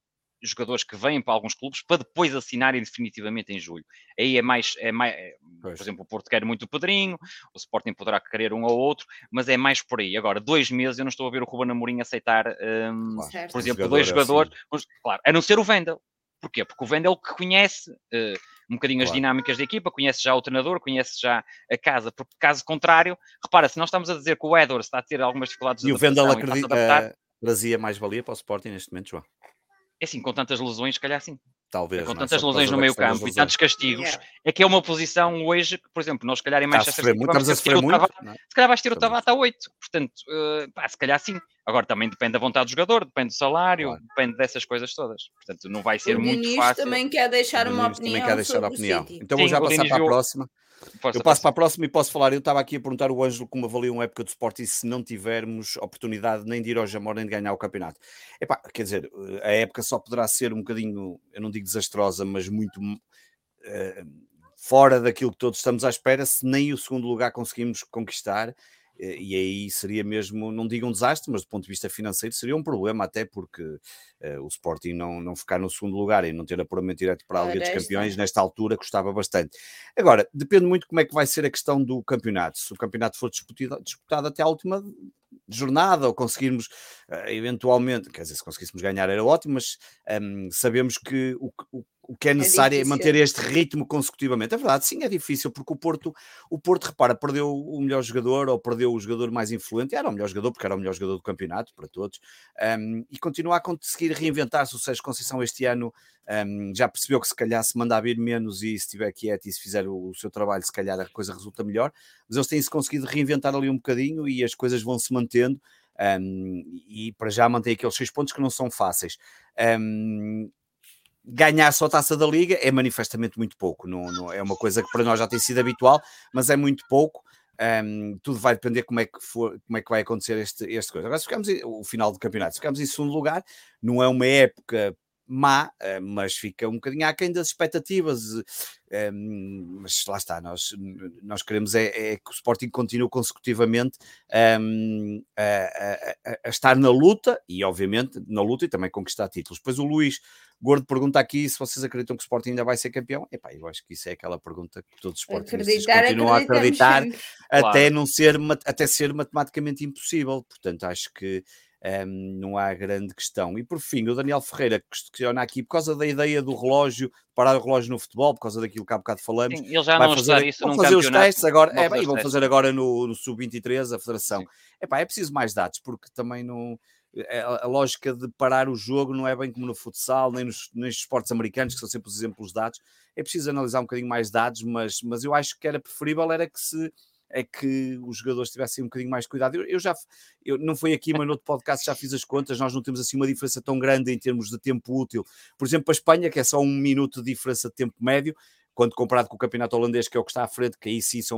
[SPEAKER 2] jogadores que vêm para alguns clubes para depois assinarem definitivamente em julho. Aí é mais, é mais é, por exemplo, o Porto quer muito o Pedrinho, o Sporting poderá querer um ou outro, mas é mais por aí. Agora, dois meses eu não estou a ver o Ruben Amorim aceitar, um,
[SPEAKER 3] Claro,
[SPEAKER 2] por
[SPEAKER 3] um
[SPEAKER 2] exemplo,
[SPEAKER 3] jogador
[SPEAKER 2] dois jogadores,
[SPEAKER 3] assim.
[SPEAKER 2] claro, a não ser o Wendel. Porquê? Porque o Wendel que conhece uh, um bocadinho
[SPEAKER 3] Claro.
[SPEAKER 2] as dinâmicas da equipa, conhece já o treinador, conhece já a casa, porque caso contrário, repara, se nós estamos a dizer que o Edwards está a ter algumas dificuldades de
[SPEAKER 3] E o Wendel
[SPEAKER 2] adaptação e está-se a adaptar,
[SPEAKER 3] uh, trazia mais valia para o Sporting neste momento, João?
[SPEAKER 2] é assim, com tantas lesões, se calhar sim.
[SPEAKER 3] Talvez,
[SPEAKER 2] com
[SPEAKER 3] não é?
[SPEAKER 2] tantas
[SPEAKER 3] Só por
[SPEAKER 2] lesões
[SPEAKER 3] causa
[SPEAKER 2] no
[SPEAKER 3] da
[SPEAKER 2] meio
[SPEAKER 3] questão das
[SPEAKER 2] campo e
[SPEAKER 3] lesões.
[SPEAKER 2] tantos castigos,
[SPEAKER 1] Yeah.
[SPEAKER 2] é que é uma posição hoje, que, por exemplo, nós se calhar em
[SPEAKER 3] Está a
[SPEAKER 2] Manchester
[SPEAKER 3] sofrer
[SPEAKER 2] City
[SPEAKER 3] muito,
[SPEAKER 2] vamos
[SPEAKER 3] estamos a
[SPEAKER 2] ter que ter
[SPEAKER 3] sofrer
[SPEAKER 2] o
[SPEAKER 3] muito.
[SPEAKER 2] Tabata,
[SPEAKER 3] não é?
[SPEAKER 2] se calhar vais ter o
[SPEAKER 3] Estamos a
[SPEAKER 2] Tabata a oito, portanto, uh, pá, se calhar sim. Agora também depende da vontade do jogador, depende do salário,
[SPEAKER 3] Claro.
[SPEAKER 2] depende dessas coisas todas. Portanto, não vai ser
[SPEAKER 1] O
[SPEAKER 2] muito
[SPEAKER 1] Diniz
[SPEAKER 2] fácil.
[SPEAKER 1] também quer deixar
[SPEAKER 3] O
[SPEAKER 1] uma
[SPEAKER 3] Diniz também quer
[SPEAKER 1] opinião
[SPEAKER 3] deixar a
[SPEAKER 1] sobre o
[SPEAKER 3] opinião.
[SPEAKER 1] City.
[SPEAKER 3] Então vou
[SPEAKER 2] Sim,
[SPEAKER 3] já
[SPEAKER 2] o
[SPEAKER 3] passar
[SPEAKER 2] Diniz
[SPEAKER 3] para a
[SPEAKER 2] viu-
[SPEAKER 3] próxima.
[SPEAKER 2] Força,
[SPEAKER 3] Eu passo para
[SPEAKER 2] força.
[SPEAKER 3] a próxima e posso falar. Eu estava aqui a perguntar ao Ângelo como avalia uma época do Sporting se não tivermos oportunidade nem de ir ao Jamor nem de ganhar o campeonato. Epá, quer dizer, a época só poderá ser um bocadinho, eu não digo desastrosa, mas muito uh, fora daquilo que todos estamos à espera, se nem o segundo lugar conseguimos conquistar. E aí seria mesmo, não digo um desastre, mas do ponto de vista financeiro seria um problema, até porque uh, o Sporting não, não ficar no segundo lugar e não ter apuramento direto para a Liga
[SPEAKER 1] Ora,
[SPEAKER 3] dos Campeões,
[SPEAKER 1] está.
[SPEAKER 3] nesta altura custava bastante. Agora, depende muito como é que vai ser a questão do campeonato. Se o campeonato for disputado, disputado até à última jornada, ou conseguirmos uh, eventualmente, quer dizer, se conseguíssemos ganhar era ótimo, mas um, sabemos que o, o o que é necessário é, é manter este ritmo consecutivamente. É verdade, sim, é difícil, porque o Porto, o Porto, repara, perdeu o melhor jogador, ou perdeu o jogador mais influente, era o melhor jogador, porque era o melhor jogador do campeonato, para todos, um, e continua a conseguir reinventar-se. O Sérgio Conceição este ano um, já percebeu que se calhar se mandar vir menos e se estiver quieto e se fizer o, o seu trabalho, se calhar a coisa resulta melhor, mas eles têm-se conseguido reinventar ali um bocadinho e as coisas vão se mantendo, um, e para já mantém aqueles seis pontos que não são fáceis. Um, Ganhar só a Taça da Liga é manifestamente muito pouco, não, não, é uma coisa que para nós já tem sido habitual, mas é muito pouco. Um, tudo vai depender como é que, for, como é que vai acontecer este, este coisa. Agora, se ficamos em, o final do campeonato, se ficamos em segundo lugar, não é uma época má, mas fica um bocadinho aquém das expectativas. Um, mas lá está, nós, nós queremos é, é que o Sporting continue consecutivamente um, a, a, a estar na luta, e obviamente na luta, e também conquistar títulos. Depois o Luís Gordo pergunta aqui se vocês acreditam que o Sporting ainda vai ser campeão. Epá, eu acho que isso é aquela pergunta que todos os sportingistas
[SPEAKER 1] Acreditar,
[SPEAKER 3] continuam a acreditar,
[SPEAKER 1] sempre.
[SPEAKER 3] até,
[SPEAKER 2] Claro.
[SPEAKER 3] não ser, até ser matematicamente impossível. Portanto, acho que um, não há grande questão. E por fim, o Daniel Ferreira questiona aqui, por causa da ideia do relógio, parar o relógio no futebol, por causa daquilo que há bocado falamos.
[SPEAKER 2] Sim, ele já
[SPEAKER 3] vai
[SPEAKER 2] não
[SPEAKER 3] fazer,
[SPEAKER 2] está isso
[SPEAKER 3] vão
[SPEAKER 2] num
[SPEAKER 3] fazer os
[SPEAKER 2] campeonato.
[SPEAKER 3] testes agora,
[SPEAKER 2] Vão
[SPEAKER 3] é,
[SPEAKER 2] fazer
[SPEAKER 3] e
[SPEAKER 2] os
[SPEAKER 3] vão
[SPEAKER 2] testes.
[SPEAKER 3] fazer agora no, no sub vinte e três a Federação.
[SPEAKER 2] Sim.
[SPEAKER 3] Epá, é preciso mais dados, porque também não... A lógica de parar o jogo não é bem como no futsal, nem nos, nos esportes americanos, que são sempre os exemplos dados. É preciso analisar um bocadinho mais dados, mas, mas eu acho que era preferível era que se é que os jogadores tivessem um bocadinho mais de cuidado. Eu, eu já, eu, não foi aqui, mas no outro podcast já fiz as contas, nós não temos assim uma diferença tão grande em termos de tempo útil. Por exemplo, a Espanha, que é só um minuto de diferença de tempo médio, quando comparado com o campeonato holandês, que é o que está à frente, que aí sim são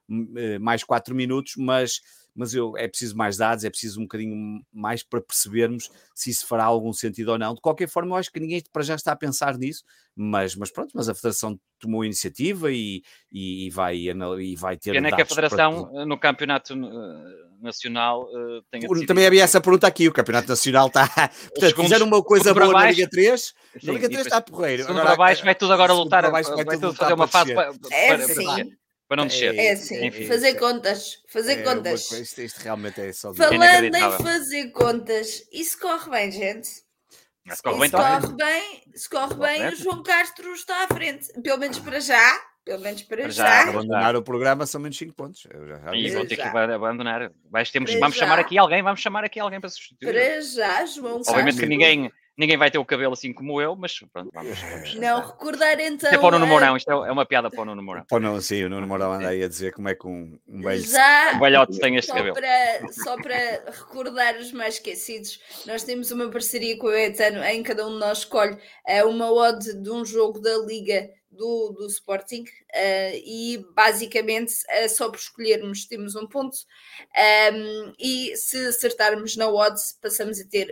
[SPEAKER 3] mais quatro minutos, mas, mas eu, é preciso mais dados, é preciso um bocadinho mais para percebermos se isso fará algum sentido ou não. De qualquer forma, eu acho que ninguém para já está a pensar nisso, mas, mas pronto, mas a Federação tomou a iniciativa e, e, vai, e vai ter
[SPEAKER 2] Pena
[SPEAKER 3] dados.
[SPEAKER 2] que a Federação,
[SPEAKER 3] para...
[SPEAKER 2] no Campeonato Nacional, uh, tenha decidido.
[SPEAKER 3] Também havia essa pergunta aqui, o Campeonato Nacional está... Portanto, segundos, fizeram uma coisa boa na Liga três,
[SPEAKER 2] sim,
[SPEAKER 3] na Liga três está porreiro.
[SPEAKER 2] Segundo para baixo vai tudo agora lutar,
[SPEAKER 3] para baixo, vai,
[SPEAKER 2] vai
[SPEAKER 3] tudo
[SPEAKER 2] tudo fazer uma fase para, para,
[SPEAKER 1] é
[SPEAKER 2] para,
[SPEAKER 1] sim.
[SPEAKER 2] para, para não descer.
[SPEAKER 1] É sim,
[SPEAKER 2] Enfim,
[SPEAKER 1] fazer contas, fazer
[SPEAKER 3] é,
[SPEAKER 1] contas.
[SPEAKER 3] Uma, isto, isto realmente é só...
[SPEAKER 1] Falando em fazer contas, isso corre bem, gente.
[SPEAKER 2] Se corre
[SPEAKER 1] bem,
[SPEAKER 2] se corre
[SPEAKER 1] bem, bem, se corre bem, bem, o João Castro está à frente, pelo menos para já. Pelo menos para, para já. já.
[SPEAKER 3] Abandonar o programa são menos cinco pontos. Eu já, já
[SPEAKER 2] e vou ter já. que abandonar. Vais, temos,
[SPEAKER 1] para
[SPEAKER 2] vamos
[SPEAKER 1] já.
[SPEAKER 2] chamar aqui alguém, vamos chamar aqui alguém para substituir.
[SPEAKER 1] Para já, João
[SPEAKER 2] Obviamente
[SPEAKER 1] Castro.
[SPEAKER 2] que ninguém, ninguém vai ter o cabelo assim como eu, mas pronto, vamos. vamos
[SPEAKER 1] não, recordar então.
[SPEAKER 2] Isto é para o Nuno Mourão, isto é uma piada para o Nuno Mourão.
[SPEAKER 3] Para não, sim, o Nuno Mourão anda aí a dizer como é que um, um velho.
[SPEAKER 1] Já,
[SPEAKER 2] um velhote tem este
[SPEAKER 1] só
[SPEAKER 2] cabelo.
[SPEAKER 1] Para, só para recordar os mais esquecidos, nós temos uma parceria com o Etano, em cada um de nós escolhe uh, uma odd de um jogo da Liga. Do, do Sporting uh, e basicamente uh, só por escolhermos temos um ponto um, e se acertarmos na odds passamos a ter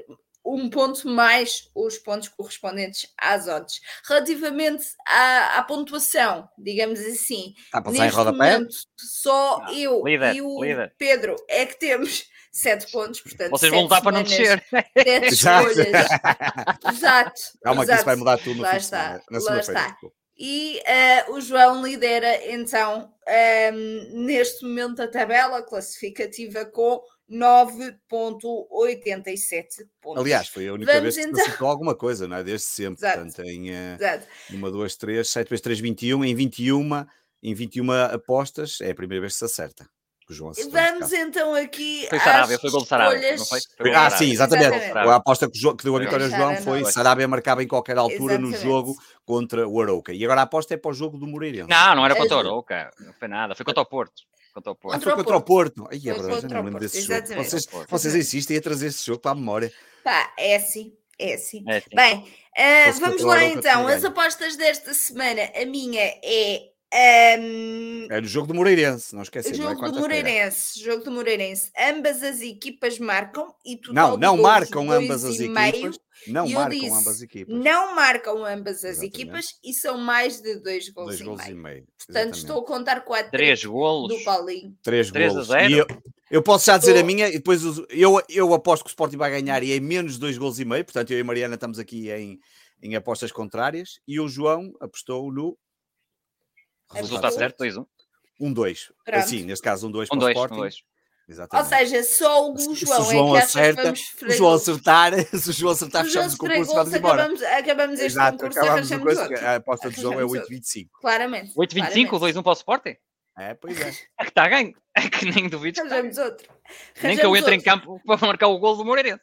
[SPEAKER 1] um ponto mais os pontos correspondentes às odds. Relativamente à, à pontuação, digamos assim,
[SPEAKER 3] Está a passar em
[SPEAKER 1] neste
[SPEAKER 3] rodapé?
[SPEAKER 1] momento só
[SPEAKER 2] Não.
[SPEAKER 1] eu
[SPEAKER 2] Líder,
[SPEAKER 1] e o
[SPEAKER 2] líder.
[SPEAKER 1] Pedro é que temos sete pontos, portanto,
[SPEAKER 2] Vocês vão
[SPEAKER 1] sete
[SPEAKER 2] lutar para não
[SPEAKER 1] semanas,
[SPEAKER 2] descer.
[SPEAKER 1] sete
[SPEAKER 3] Exato.
[SPEAKER 1] escolhas. Exato.
[SPEAKER 3] Calma que isso vai
[SPEAKER 1] exato.
[SPEAKER 3] mudar tudo no
[SPEAKER 1] Lá
[SPEAKER 3] fim de
[SPEAKER 1] está,
[SPEAKER 3] semana, na
[SPEAKER 1] lá
[SPEAKER 3] segunda-feira.
[SPEAKER 1] está.
[SPEAKER 3] desculpa.
[SPEAKER 1] E uh, o João lidera então um, neste momento a tabela classificativa com nove vírgula oitenta e sete pontos.
[SPEAKER 3] Aliás, foi a única
[SPEAKER 1] Vamos
[SPEAKER 3] vez que
[SPEAKER 1] então-
[SPEAKER 3] se acertou alguma coisa, não é? Desde sempre.
[SPEAKER 1] Exato.
[SPEAKER 3] Portanto, em uh,
[SPEAKER 1] Exato.
[SPEAKER 3] uma, duas, três, sete vezes três, vinte e um. Em vinte e um, em vinte e uma apostas, é a primeira vez que se acerta. O João acertou neste
[SPEAKER 1] Vamos
[SPEAKER 3] caso.
[SPEAKER 1] então aqui
[SPEAKER 2] Foi
[SPEAKER 1] às
[SPEAKER 2] Sarabia, foi gol de Sarabia,
[SPEAKER 1] escolhas.
[SPEAKER 2] não foi? Foi gol de
[SPEAKER 3] Ah,
[SPEAKER 2] Sarabia.
[SPEAKER 3] sim, exatamente.
[SPEAKER 1] Exatamente.
[SPEAKER 3] A aposta que, o Jo- que deu a
[SPEAKER 2] Foi
[SPEAKER 3] vitória ao
[SPEAKER 1] gol.
[SPEAKER 3] João foi
[SPEAKER 1] Foi.
[SPEAKER 3] Sarabia marcava em qualquer altura no
[SPEAKER 1] Exatamente.
[SPEAKER 3] jogo contra o Arouca. E agora a aposta é para o jogo do Moreirense.
[SPEAKER 2] Não, não era
[SPEAKER 1] É
[SPEAKER 2] contra o
[SPEAKER 1] ju-
[SPEAKER 2] Arouca, não foi nada, foi contra o Porto. Contra o
[SPEAKER 3] Ah,
[SPEAKER 2] Porto.
[SPEAKER 3] foi
[SPEAKER 1] Contra o
[SPEAKER 3] contra o Porto. Ai, é
[SPEAKER 1] Foi
[SPEAKER 3] verdade, já
[SPEAKER 1] contra
[SPEAKER 3] não
[SPEAKER 1] o
[SPEAKER 3] me lembro
[SPEAKER 1] Porto,
[SPEAKER 3] desse jogo.
[SPEAKER 1] exatamente.
[SPEAKER 3] Vocês,
[SPEAKER 2] Contra o Porto.
[SPEAKER 3] vocês insistem em trazer esse jogo para a memória.
[SPEAKER 1] Pá, é assim, é assim.
[SPEAKER 2] É assim.
[SPEAKER 1] Bem, uh,
[SPEAKER 3] Fosse
[SPEAKER 1] vamos
[SPEAKER 3] contra o
[SPEAKER 1] lá
[SPEAKER 3] Arouca,
[SPEAKER 1] então.
[SPEAKER 3] tinha
[SPEAKER 1] As
[SPEAKER 3] ganho.
[SPEAKER 1] apostas desta semana, a minha é um,
[SPEAKER 3] É no jogo do Moreirense, não
[SPEAKER 1] o
[SPEAKER 3] esquecer, não é
[SPEAKER 1] jogo do
[SPEAKER 3] quarta-feira.
[SPEAKER 1] Moreirense. Jogo do Moreirense. Ambas as equipas marcam e total
[SPEAKER 3] Não,
[SPEAKER 1] de
[SPEAKER 3] não
[SPEAKER 1] golos
[SPEAKER 3] marcam
[SPEAKER 1] dois
[SPEAKER 3] ambas as
[SPEAKER 1] e meio.
[SPEAKER 3] equipas. Não
[SPEAKER 1] E eu
[SPEAKER 3] marcam
[SPEAKER 1] disse,
[SPEAKER 3] ambas as equipas.
[SPEAKER 1] não marcam ambas as
[SPEAKER 3] Exatamente.
[SPEAKER 1] equipas e são mais de dois gols,
[SPEAKER 3] Dois
[SPEAKER 1] e,
[SPEAKER 3] gols e
[SPEAKER 1] meio.
[SPEAKER 3] meio.
[SPEAKER 1] Portanto,
[SPEAKER 3] Exatamente.
[SPEAKER 1] estou a contar com a
[SPEAKER 2] Três
[SPEAKER 1] trick
[SPEAKER 2] golos.
[SPEAKER 1] do Paulinho.
[SPEAKER 3] Três
[SPEAKER 2] três a
[SPEAKER 3] golos.
[SPEAKER 2] zero?
[SPEAKER 3] E eu, eu posso já dizer
[SPEAKER 1] Tô-
[SPEAKER 3] a minha, e depois os- eu, eu aposto que o Sporting vai ganhar e é menos de dois gols e meio. Portanto, eu e a Mariana estamos aqui em, em apostas contrárias. E o João apostou no
[SPEAKER 2] Resultado certo, dois um.
[SPEAKER 3] um dois.
[SPEAKER 1] Pronto.
[SPEAKER 3] Assim, neste caso, um dois
[SPEAKER 2] Um
[SPEAKER 3] para o
[SPEAKER 2] dois,
[SPEAKER 3] Sporting.
[SPEAKER 2] um dois.
[SPEAKER 1] Ou
[SPEAKER 3] Exatamente.
[SPEAKER 1] seja, só o
[SPEAKER 3] Se- se
[SPEAKER 1] João,
[SPEAKER 3] o João
[SPEAKER 1] é que acha que
[SPEAKER 3] acerta,
[SPEAKER 1] vamos
[SPEAKER 3] se o
[SPEAKER 1] fregar
[SPEAKER 3] João
[SPEAKER 1] gols.
[SPEAKER 3] acertar, se o João acertar,
[SPEAKER 1] Se o João
[SPEAKER 3] fechamos o
[SPEAKER 1] sofrer
[SPEAKER 3] concurso e
[SPEAKER 1] gols,
[SPEAKER 3] vamos embora.
[SPEAKER 1] acabamos, acabamos este
[SPEAKER 3] Exato,
[SPEAKER 1] concurso e
[SPEAKER 3] acabamos o
[SPEAKER 1] arranjamos
[SPEAKER 3] coisa,
[SPEAKER 1] outro.
[SPEAKER 3] a aposta do João é
[SPEAKER 1] Arranjamos
[SPEAKER 3] oito
[SPEAKER 1] outro.
[SPEAKER 3] vírgula vinte e cinco.
[SPEAKER 1] Claramente.
[SPEAKER 2] oito vírgula vinte e cinco,
[SPEAKER 1] claramente.
[SPEAKER 2] dois um para o Sporting?
[SPEAKER 3] É, pois é.
[SPEAKER 2] É que está a ganho. É que nem duvido que está.
[SPEAKER 1] Arranjamos outro.
[SPEAKER 2] Nem que eu
[SPEAKER 1] Arranjamos
[SPEAKER 2] entre em
[SPEAKER 1] outro.
[SPEAKER 2] campo para marcar o gol do Moreirense.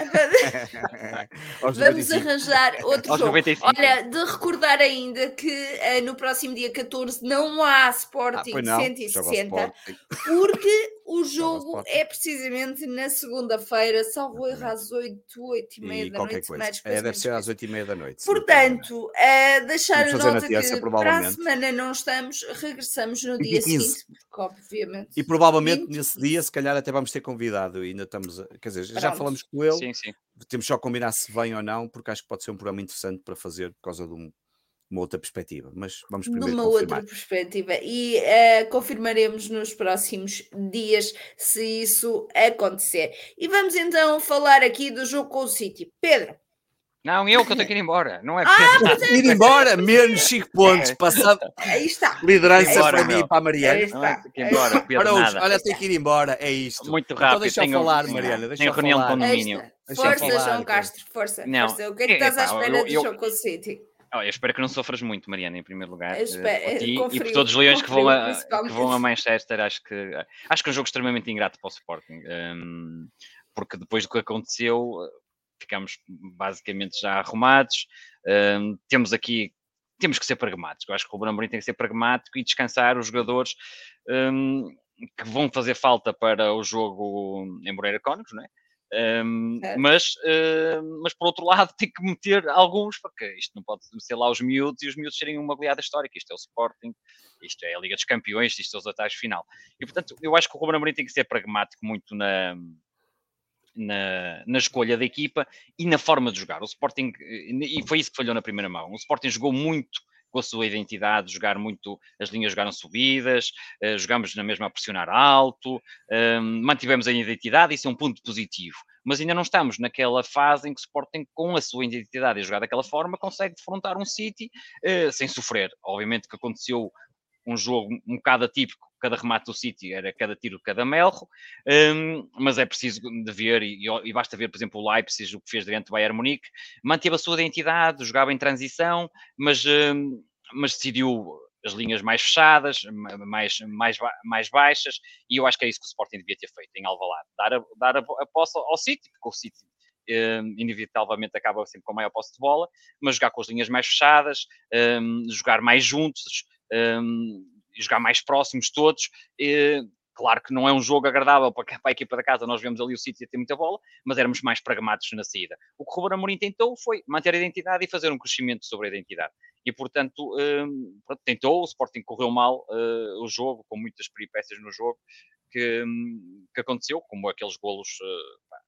[SPEAKER 3] Aos
[SPEAKER 1] Vamos
[SPEAKER 3] noventa e cinco.
[SPEAKER 1] arranjar outro
[SPEAKER 2] Aos
[SPEAKER 1] jogo.
[SPEAKER 2] noventa e cinco.
[SPEAKER 1] Olha, de recordar ainda que eh, no próximo dia catorze não há
[SPEAKER 3] Ah,
[SPEAKER 1] Sporting
[SPEAKER 3] pois não,
[SPEAKER 1] cento e
[SPEAKER 3] joga ao
[SPEAKER 1] sessenta,
[SPEAKER 3] Sporting.
[SPEAKER 1] porque o
[SPEAKER 3] Joga ao
[SPEAKER 1] jogo
[SPEAKER 3] Sporting.
[SPEAKER 1] é precisamente na segunda-feira, salvo erro às oito, oito e meia
[SPEAKER 3] E
[SPEAKER 1] da
[SPEAKER 3] qualquer
[SPEAKER 1] noite.
[SPEAKER 3] coisa.
[SPEAKER 1] mais
[SPEAKER 3] É,
[SPEAKER 1] coisa,
[SPEAKER 3] deve
[SPEAKER 1] menos
[SPEAKER 3] ser às
[SPEAKER 1] coisa.
[SPEAKER 3] oito e meia da noite.
[SPEAKER 1] Portanto, eh, deixar
[SPEAKER 3] Vamos
[SPEAKER 1] a
[SPEAKER 3] fazer na
[SPEAKER 1] nota
[SPEAKER 3] terça,
[SPEAKER 1] que para a
[SPEAKER 3] provavelmente.
[SPEAKER 1] semana não estamos, regressamos no
[SPEAKER 3] vinte e
[SPEAKER 1] dia
[SPEAKER 3] quinze.
[SPEAKER 1] seguinte, porque obviamente.
[SPEAKER 3] E provavelmente
[SPEAKER 1] vinte e
[SPEAKER 3] nesse
[SPEAKER 1] quinze.
[SPEAKER 3] dia, se calhar, até vamos ter convidado. Ainda estamos, a- quer dizer, já
[SPEAKER 1] Pronto.
[SPEAKER 3] falamos com ele.
[SPEAKER 2] Sim, sim.
[SPEAKER 3] Temos só que combinar se vem ou não, porque acho que pode ser um programa interessante para fazer por causa de um- uma outra perspectiva. Mas vamos
[SPEAKER 1] De
[SPEAKER 3] primeiro
[SPEAKER 1] uma
[SPEAKER 3] confirmar.
[SPEAKER 1] outra perspectiva e eh, confirmaremos nos próximos dias se isso acontecer. E vamos então falar aqui do jogo com o City. Pedro,
[SPEAKER 2] Não, eu que eu tenho que ir embora. Não é
[SPEAKER 1] Ah,
[SPEAKER 2] Pedro.
[SPEAKER 3] Ir embora, menos cinco pontos,
[SPEAKER 2] É.
[SPEAKER 3] passando
[SPEAKER 1] aí está.
[SPEAKER 3] liderança
[SPEAKER 2] Embora,
[SPEAKER 3] para mim
[SPEAKER 2] meu.
[SPEAKER 3] e para a Mariana.
[SPEAKER 1] Aí
[SPEAKER 2] Não é
[SPEAKER 1] está.
[SPEAKER 2] que ir embora, Pedro,
[SPEAKER 3] Ora, hoje,
[SPEAKER 2] nada.
[SPEAKER 3] olha, tem que ir embora, é isto.
[SPEAKER 2] Muito
[SPEAKER 3] Então
[SPEAKER 2] rápido.
[SPEAKER 3] deixa eu
[SPEAKER 2] tenho,
[SPEAKER 3] falar,
[SPEAKER 2] tenho-
[SPEAKER 3] Mariana, deixa
[SPEAKER 2] tenho
[SPEAKER 3] eu
[SPEAKER 2] reunião de
[SPEAKER 3] falar.
[SPEAKER 1] Aí
[SPEAKER 2] condomínio.
[SPEAKER 1] está.
[SPEAKER 3] Deixa eu
[SPEAKER 1] Força,
[SPEAKER 3] falar,
[SPEAKER 1] João
[SPEAKER 3] pô.
[SPEAKER 1] Castro, força,
[SPEAKER 2] Não.
[SPEAKER 1] força. O que é que
[SPEAKER 2] É,
[SPEAKER 1] estás à
[SPEAKER 2] pá,
[SPEAKER 1] espera
[SPEAKER 2] eu-
[SPEAKER 1] do
[SPEAKER 2] eu-
[SPEAKER 1] jogo com o City?
[SPEAKER 2] Oh, eu espero que não sofras muito, Mariana, em primeiro lugar.
[SPEAKER 1] Eu
[SPEAKER 2] eh,
[SPEAKER 1] espero-
[SPEAKER 2] por ti
[SPEAKER 1] com
[SPEAKER 2] e por
[SPEAKER 1] frio,
[SPEAKER 2] todos os leões
[SPEAKER 1] com
[SPEAKER 2] que vão,
[SPEAKER 1] frio,
[SPEAKER 2] a, que
[SPEAKER 1] principalmente.
[SPEAKER 2] vão a Manchester. Acho que, acho que é um jogo extremamente ingrato para o Sporting. hum, porque depois do que aconteceu, ficamos basicamente já arrumados. Hum, temos aqui, temos que ser pragmáticos. Eu acho que o Ruben Amorim tem que ser pragmático e descansar os jogadores hum, que vão fazer falta para o jogo em Moreira Cónegos, não é? Um,
[SPEAKER 1] Certo.
[SPEAKER 2] mas, uh, mas por outro lado tem que meter alguns, porque isto não pode ser lá os miúdos e os miúdos serem uma goleada histórica. Isto é o Sporting, isto é a Liga dos Campeões, isto é os oitavos de final. E portanto eu acho que o Ruben Amorim tem que ser pragmático muito na, na, na escolha da equipa e na forma de jogar. O Sporting, e foi isso que falhou na primeira mão, o Sporting jogou muito com a sua identidade, jogar muito, as linhas jogaram subidas, uh, jogamos na mesma a pressionar alto, um, mantivemos a identidade, isso é um ponto positivo. Mas ainda não estamos naquela fase em que o Sporting, com a sua identidade e jogar daquela forma, consegue defrontar um City uh, sem sofrer. Obviamente que aconteceu um jogo um bocado atípico, cada remate do City era cada tiro, cada melro, um, mas é preciso de ver, e, e basta ver, por exemplo, o Leipzig, o que fez diante do Bayern Munique, manteve a sua identidade, jogava em transição, mas, um, mas decidiu as linhas mais fechadas, mais, mais, mais baixas, e eu acho que é isso que o Sporting devia ter feito em Alvalade, dar a, dar a, a posse ao City, porque o City um, inevitavelmente acaba sempre com a maior posse de bola, mas jogar com as linhas mais fechadas, um, jogar mais juntos, um, jogar mais próximos todos. E, claro que não é um jogo agradável para, para a equipa da casa, nós vemos ali o City a ter muita bola, mas éramos mais pragmáticos na saída. O que o Ruben Amorim tentou foi manter a identidade e fazer um crescimento sobre a identidade. E, portanto, um, pronto, tentou, o Sporting correu mal uh, o jogo, com muitas peripécias no jogo, que, um, que aconteceu, como aqueles golos uh,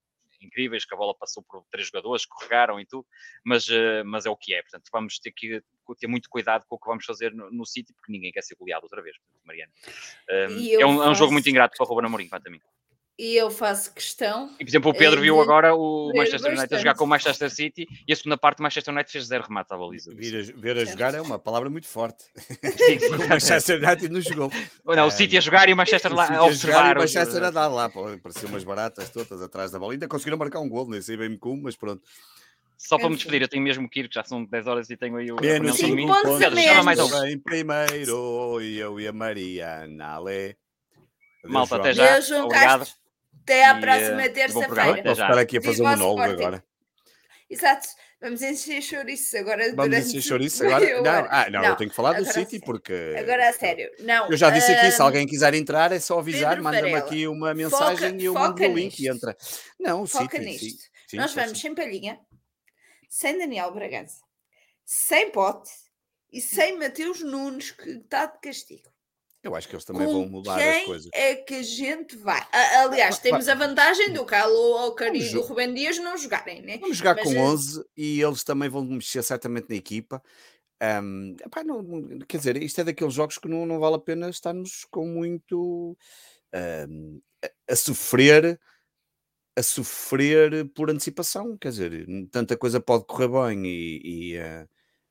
[SPEAKER 2] incríveis, que a bola passou por três jogadores, escorregaram e tudo, mas, uh, mas é o que é. Portanto, vamos ter que ter muito cuidado com o que vamos fazer no, no City, porque ninguém quer ser goleado outra vez, Mariana. Um, é, um, faço... é um jogo muito ingrato para o Ruben Amorim, quanto a mim.
[SPEAKER 1] E eu faço questão...
[SPEAKER 2] E, por exemplo, o Pedro viu agora o Manchester United bastante. jogar com o Manchester City e a segunda parte o Manchester United fez zero remate à baliza.
[SPEAKER 3] Ver a, ver a jogar é uma palavra muito forte. Sim, sim. O Manchester United não jogou.
[SPEAKER 2] Não, o City a jogar e o Manchester
[SPEAKER 3] o
[SPEAKER 2] lá
[SPEAKER 3] City
[SPEAKER 2] a observar.
[SPEAKER 3] E o Manchester a dar lá, pareciam umas baratas todas atrás da bola. Ainda conseguiram marcar um gol, nem sei bem como, mas pronto.
[SPEAKER 2] Só para me despedir, eu tenho mesmo que ir, que já são dez horas e tenho aí o...
[SPEAKER 3] É, no
[SPEAKER 1] cinco pontos a menos.
[SPEAKER 3] Em primeiro, eu e a Mariana Ale.
[SPEAKER 2] Malta, até já. Obrigado.
[SPEAKER 1] Até à próxima terça-feira.
[SPEAKER 3] Vou estar aqui a fazer um monólogo agora.
[SPEAKER 1] Exato. Vamos encher chouriço agora.
[SPEAKER 3] Vamos
[SPEAKER 1] durante...
[SPEAKER 3] encher chouriço agora? Não, ah, não, não, eu tenho que falar do City porque...
[SPEAKER 1] Agora a sério. Não,
[SPEAKER 3] eu já disse aqui,
[SPEAKER 1] uh...
[SPEAKER 3] se alguém quiser entrar é só avisar, manda-me aqui uma mensagem foca, e eu mando o link e entra. Não, o
[SPEAKER 1] foca
[SPEAKER 3] City,
[SPEAKER 1] nisto.
[SPEAKER 3] Sim, sim,
[SPEAKER 1] Nós vamos
[SPEAKER 3] sim.
[SPEAKER 1] sem Palhinha, sem Daniel Bragança, sem Pote e sem Mateus Nunes, que está de castigo.
[SPEAKER 3] Eu acho que eles também
[SPEAKER 1] Com
[SPEAKER 3] vão mudar
[SPEAKER 1] quem
[SPEAKER 3] as coisas.
[SPEAKER 1] É que a gente vai. Aliás, temos a vantagem do Carlo Alcari e do Rubem Dias não jogarem, né?
[SPEAKER 3] Vamos jogar
[SPEAKER 1] Mas,
[SPEAKER 3] com onze e eles também vão mexer certamente na equipa. Um, epá, não, quer dizer, isto é daqueles jogos que não, não vale a pena estarmos com muito um, a, a sofrer a sofrer por antecipação. Quer dizer, tanta coisa pode correr bem e, e uh,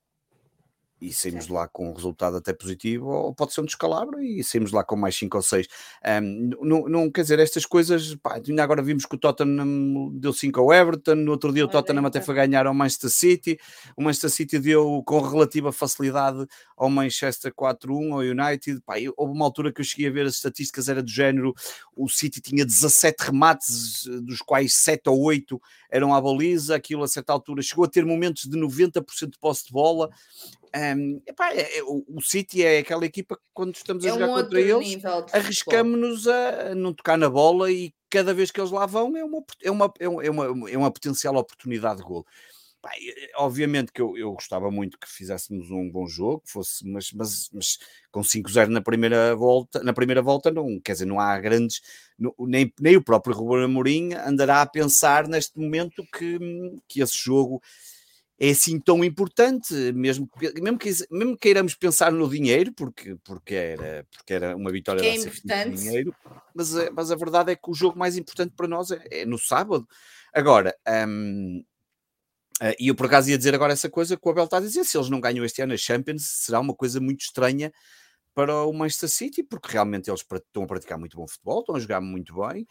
[SPEAKER 3] e saímos de lá com um resultado até positivo, ou pode ser um descalabro e saímos de lá com mais cinco ou seis. Um, não, não, quer dizer, estas coisas, pá, ainda agora vimos que o Tottenham deu cinco ao Everton, no outro dia o Tottenham até foi ganhar ao Manchester City, o Manchester City deu com relativa facilidade ao Manchester quatro a um, ao United. Pá, houve uma altura que eu cheguei a ver as estatísticas, era do género, o City tinha dezassete remates, dos quais sete ou oito eram à baliza, aquilo a certa altura chegou a ter momentos de noventa por cento de posse de bola. Um, epá, é, é, o, o City é aquela equipa que quando estamos a
[SPEAKER 1] é
[SPEAKER 3] jogar
[SPEAKER 1] um
[SPEAKER 3] contra eles arriscamos-nos a, a não tocar na bola e cada vez que eles lá vão é uma, é uma, é uma, é uma potencial oportunidade de golo. Pá, obviamente que eu, eu gostava muito que fizéssemos um bom jogo, fosse, mas, mas, mas com cinco a zero na primeira volta, na primeira volta não, quer dizer, não há grandes, não, nem, nem o próprio Ruben Amorim andará a pensar neste momento que, que esse jogo é assim tão importante, mesmo, mesmo, que, mesmo que queiramos pensar no dinheiro, porque, porque, era, porque era uma vitória
[SPEAKER 1] que é
[SPEAKER 3] da importante. Dinheiro, mas, mas a verdade é que o jogo mais importante para nós é, é no sábado. Agora, um, uh, e eu por acaso ia dizer agora essa coisa que o Abel está a dizer, se eles não ganham este ano a Champions, será uma coisa muito estranha para o Manchester City, porque realmente eles estão a praticar muito bom futebol, estão a jogar muito bem,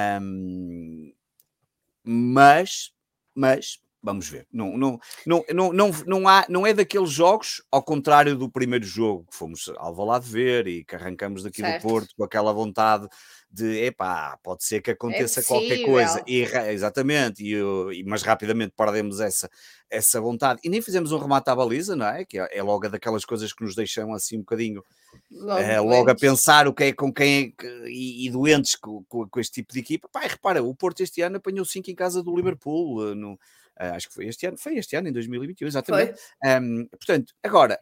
[SPEAKER 3] um, mas, mas vamos ver. Não, não, não, não, não, não, há, não é daqueles jogos, ao contrário do primeiro jogo, que fomos ao Alvalade ver e que arrancamos daqui certo. do Porto com aquela vontade de, epá, pode ser que aconteça é qualquer coisa. E, exatamente, e, e, mas rapidamente perdemos essa, essa vontade. E nem fizemos um remate à baliza, não é? Que é, é logo daquelas coisas que nos deixam assim um bocadinho... Logo, é, logo a pensar o que é, com quem é que, e, e doentes com, com, com este tipo de equipa. Pá, repara, o Porto este ano apanhou cinco em casa do Liverpool, no, uh, acho que foi este ano, foi este ano, em dois mil e vinte e um, exatamente. Um, portanto, agora,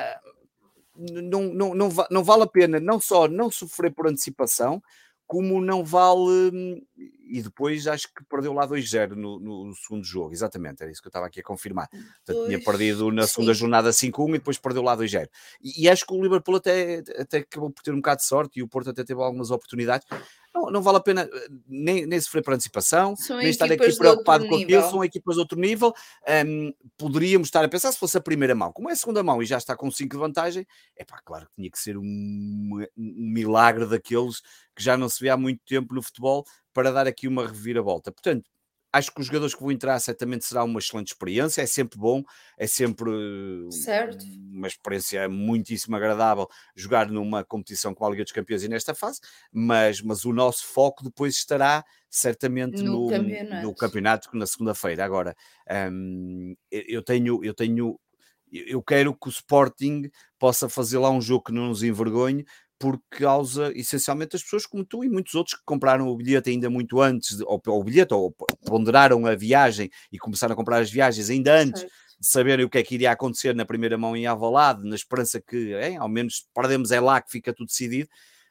[SPEAKER 3] uh, não, não, não, não vale a pena não só não sofrer por antecipação, como não vale, e depois acho que perdeu lá dois a zero no, no segundo jogo, exatamente, era isso que eu estava aqui a confirmar. Portanto, tinha perdido na segunda Sim. jornada cinco a um e depois perdeu lá dois a zero. E, e acho que o Liverpool até, até acabou por ter um bocado de sorte e o Porto até teve algumas oportunidades. Não, não vale a pena nem, nem sofrer por antecipação, são nem estar aqui preocupado com aquilo, são equipas de outro nível. Um, poderíamos estar a pensar, se fosse a primeira mão, como é a segunda mão e já está com cinco de vantagem, é pá, claro que tinha que ser um, um milagre daqueles que já não se vê há muito tempo no futebol para dar aqui uma reviravolta. Portanto, acho que os jogadores que vão entrar certamente será uma excelente experiência, é sempre bom, é sempre
[SPEAKER 1] certo.
[SPEAKER 3] uma experiência muitíssimo agradável jogar numa competição como a Liga dos Campeões e nesta fase, mas, mas o nosso foco depois estará certamente no, no campeonato, no campeonato na segunda-feira. Agora, hum, eu tenho... Eu tenho eu quero que o Sporting possa fazer lá um jogo que não nos envergonhe, por causa, essencialmente, das pessoas como tu e muitos outros que compraram o bilhete ainda muito antes, de, ou o bilhete, ou ponderaram a viagem e começaram a comprar as viagens ainda antes certo. de saberem o que é que iria acontecer na primeira mão em Alvalade, na esperança que, é, ao menos, perdemos é lá que fica tudo decidido.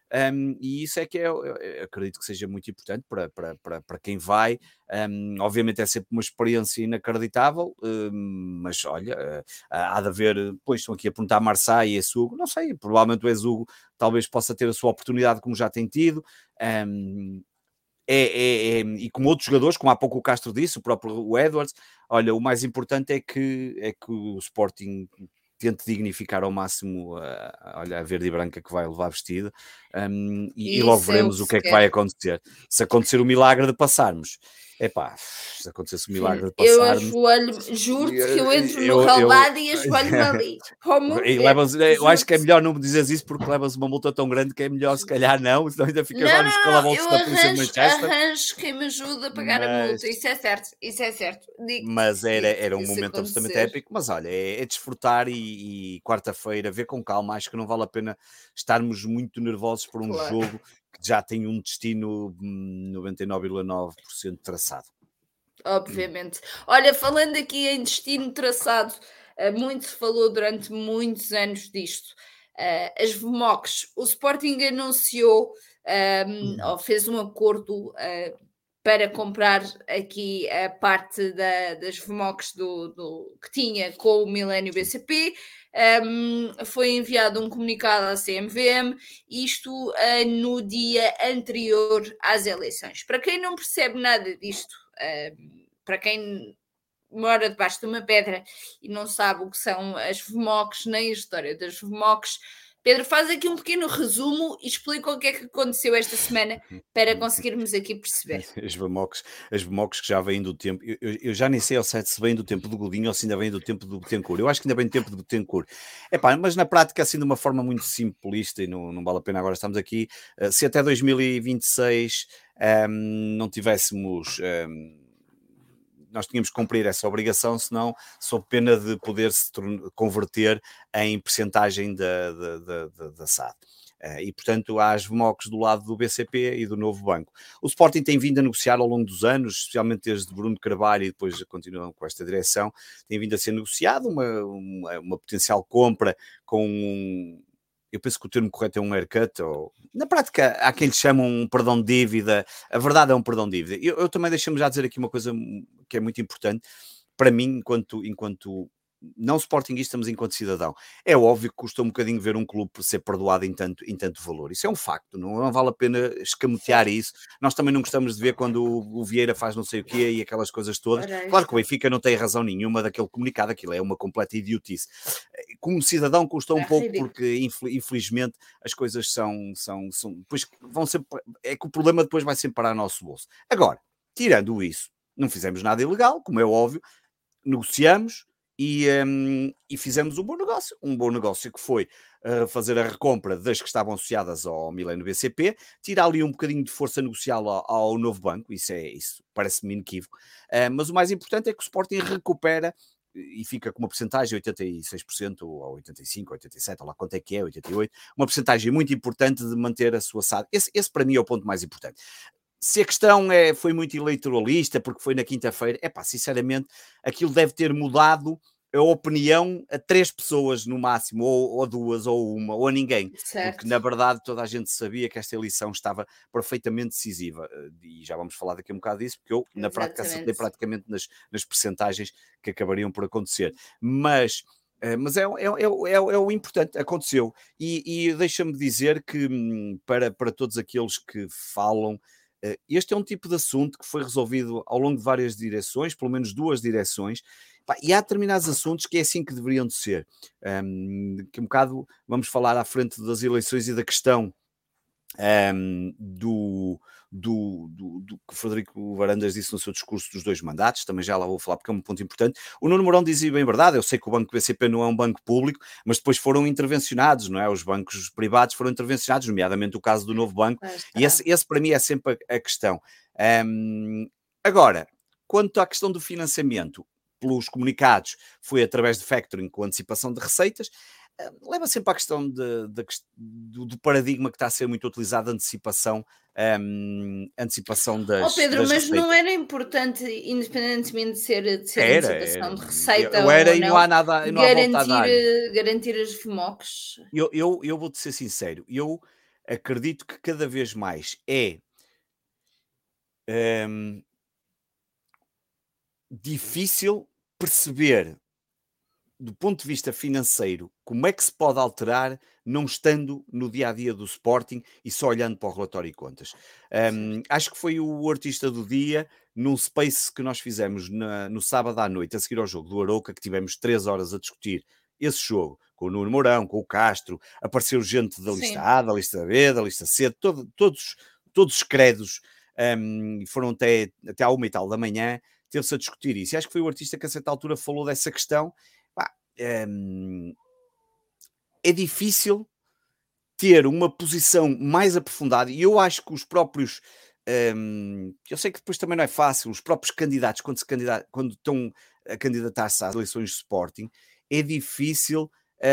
[SPEAKER 3] Um, e isso é que é, eu, eu acredito que seja muito importante para, para, para, para quem vai. Um, obviamente é sempre uma experiência inacreditável, um, mas olha, uh, há de haver, pois estão aqui a perguntar a Marçai e a Esugo, não sei, provavelmente o Esugo talvez possa ter a sua oportunidade como já tem tido. Um, É, é, é, e como outros jogadores, como há pouco o Castro disse, o próprio o Edwards, olha, o mais importante é que, é que o Sporting tente dignificar ao máximo a, olha, a verde e branca que vai levar vestido, um, e, e logo veremos é o que, o que é que vai acontecer. Se acontecer o milagre de passarmos, epá, se acontecesse o milagre de
[SPEAKER 1] eu
[SPEAKER 3] passarmos...
[SPEAKER 1] ajoelho, juro-te que eu entro eu, no relvado e ajoelho-me ali.
[SPEAKER 3] E levas, eu acho que é melhor não me dizeres isso porque levas uma multa tão grande que é melhor se calhar não, senão ainda ficas
[SPEAKER 1] não,
[SPEAKER 3] lá nos calabouços da polícia de Manchester.
[SPEAKER 1] Arranjo quem me ajuda a pagar mas... a multa, isso é certo, isso é certo. Digo,
[SPEAKER 3] mas era,
[SPEAKER 1] digo,
[SPEAKER 3] era um momento acontecer. absolutamente épico, mas olha, é, é desfrutar e, e quarta-feira ver com calma, acho que não vale a pena estarmos muito nervosos por um claro. jogo que já tem um destino noventa e nove vírgula nove por cento traçado.
[SPEAKER 1] Obviamente. Olha, falando aqui em destino traçado, muito se falou durante muitos anos disto. Uh, as V M O Cs, o Sporting anunciou um, uhum. ou fez um acordo uh, para comprar aqui a parte da, das V M O Cs do, do, que tinha com o Millennium B C P. Um, foi enviado um comunicado à C M V M, isto uh, no dia anterior às eleições. Para quem não percebe nada disto, uh, para quem mora debaixo de uma pedra e não sabe o que são as V M O Cs nem a história das V M O Cs, Pedro, faz aqui um pequeno resumo e explica o que é que aconteceu esta semana para conseguirmos aqui perceber.
[SPEAKER 3] As V M O Cs, as V M O Cs que já vêm do tempo, eu, eu, eu já nem sei ao certo se vêm do tempo do Godinho ou se ainda vêm do tempo do Betancourt. Eu acho que ainda vem do tempo do Betancourt. Epá, mas na prática, assim, de uma forma muito simplista, e não, não vale a pena agora estamos aqui, se até dois mil e vinte e seis um, não tivéssemos... Um, nós tínhamos que cumprir essa obrigação, senão sob pena de poder se converter em percentagem da, da, da, da, da S A D. Uh, e, portanto, há as V M O Cs do lado do B C P e do novo banco. O Sporting tem vindo a negociar ao longo dos anos, especialmente desde Bruno Carvalho e depois continuam com esta direção, tem vindo a ser negociado uma, uma, uma potencial compra com um... Eu penso que o termo correto é um haircut, ou... na prática há quem lhe chama um perdão de dívida, a verdade é um perdão de dívida. Eu, eu também deixo-me já dizer aqui uma coisa que é muito importante, para mim, enquanto, enquanto não sportinguista, mas enquanto cidadão. É óbvio que custa um bocadinho ver um clube ser perdoado em tanto, em tanto valor. Isso é um facto, não, não vale a pena escamotear isso. Nós também não gostamos de ver quando o, o Vieira faz não sei o quê e aquelas coisas todas. Claro que o Benfica não tem razão nenhuma daquele comunicado, aquilo é uma completa idiotice. Como cidadão custa um é pouco, ridículo. Porque infelizmente as coisas são, são, são depois vão sempre, é que o problema depois vai sempre parar no nosso bolso. Agora, tirando isso, não fizemos nada ilegal, como é óbvio, negociamos, E, um, e fizemos um bom negócio, um bom negócio que foi uh, fazer a recompra das que estavam associadas ao Millennium B C P, tirar ali um bocadinho de força negocial ao, ao novo banco, isso, é, isso parece-me inequívoco, uh, mas o mais importante é que o Sporting recupera e fica com uma porcentagem de oitenta e seis por cento ou oitenta e cinco por cento, oitenta e sete por cento, ou lá quanto é que é, oitenta e oito por cento, uma porcentagem muito importante de manter a sua S A D. Esse, esse para mim é o ponto mais importante. Se a questão é, foi muito eleitoralista, porque foi na quinta-feira, é pá, sinceramente, aquilo deve ter mudado a opinião a três pessoas no máximo, ou, ou duas, ou uma, ou a ninguém. Certo. Porque, na verdade, toda a gente sabia que esta eleição estava perfeitamente decisiva. E já vamos falar daqui um bocado disso, porque eu, na Exatamente. prática, acertei praticamente nas, nas percentagens que acabariam por acontecer. Mas... Mas é, é, é, é, é o importante, aconteceu. E, e deixa-me dizer que, para, para todos aqueles que falam, este é um tipo de assunto que foi resolvido ao longo de várias direções, pelo menos duas direções, e há determinados assuntos que é assim que deveriam de ser. Um, que um bocado vamos falar à frente das eleições e da questão um, do, do, do, do que o Frederico Varandas disse no seu discurso dos dois mandatos, também já lá vou falar porque é um ponto importante. O Nuno Mourão dizia bem verdade, eu sei que o Banco B C P não é um banco público, mas depois foram intervencionados, não é? Os bancos privados foram intervencionados, nomeadamente o caso do Novo Banco, e esse, esse para mim é sempre a, a questão. Um, agora, quanto à questão do financiamento, pelos comunicados, foi através de factoring com antecipação de receitas, leva sempre à questão de, de, do, do paradigma que está a ser muito utilizado, a antecipação, um, antecipação das,
[SPEAKER 1] oh Pedro,
[SPEAKER 3] das
[SPEAKER 1] mas
[SPEAKER 3] receitas.
[SPEAKER 1] Não era importante, independentemente de ser, de ser
[SPEAKER 3] era,
[SPEAKER 1] antecipação
[SPEAKER 3] era.
[SPEAKER 1] de receita
[SPEAKER 3] eu era
[SPEAKER 1] ou
[SPEAKER 3] e
[SPEAKER 1] não,
[SPEAKER 3] não há nada, não
[SPEAKER 1] garantir,
[SPEAKER 3] há volta a dar.
[SPEAKER 1] garantir as V M O Cs?
[SPEAKER 3] Eu, eu, eu vou-te ser sincero, eu... acredito que cada vez mais é um, difícil perceber, do ponto de vista financeiro, como é que se pode alterar não estando no dia-a-dia do Sporting e só olhando para o relatório e contas. Um, acho que foi o artista do dia, num space que nós fizemos na, no sábado à noite, a seguir ao jogo do Arouca, que tivemos três horas a discutir esse jogo, com o Nuno Mourão, com o Castro, apareceu gente da lista Sim. A, da lista B, da lista C, todo, todos, todos os credos, um, foram até, até à uma e tal da manhã, teve-se a discutir isso. E acho que foi o artista que a certa altura falou dessa questão. Bah, um, é difícil ter uma posição mais aprofundada, e eu acho que os próprios, um, eu sei que depois também não é fácil, os próprios candidatos, quando, se candidata, quando estão a candidatar-se às eleições de Sporting, é difícil,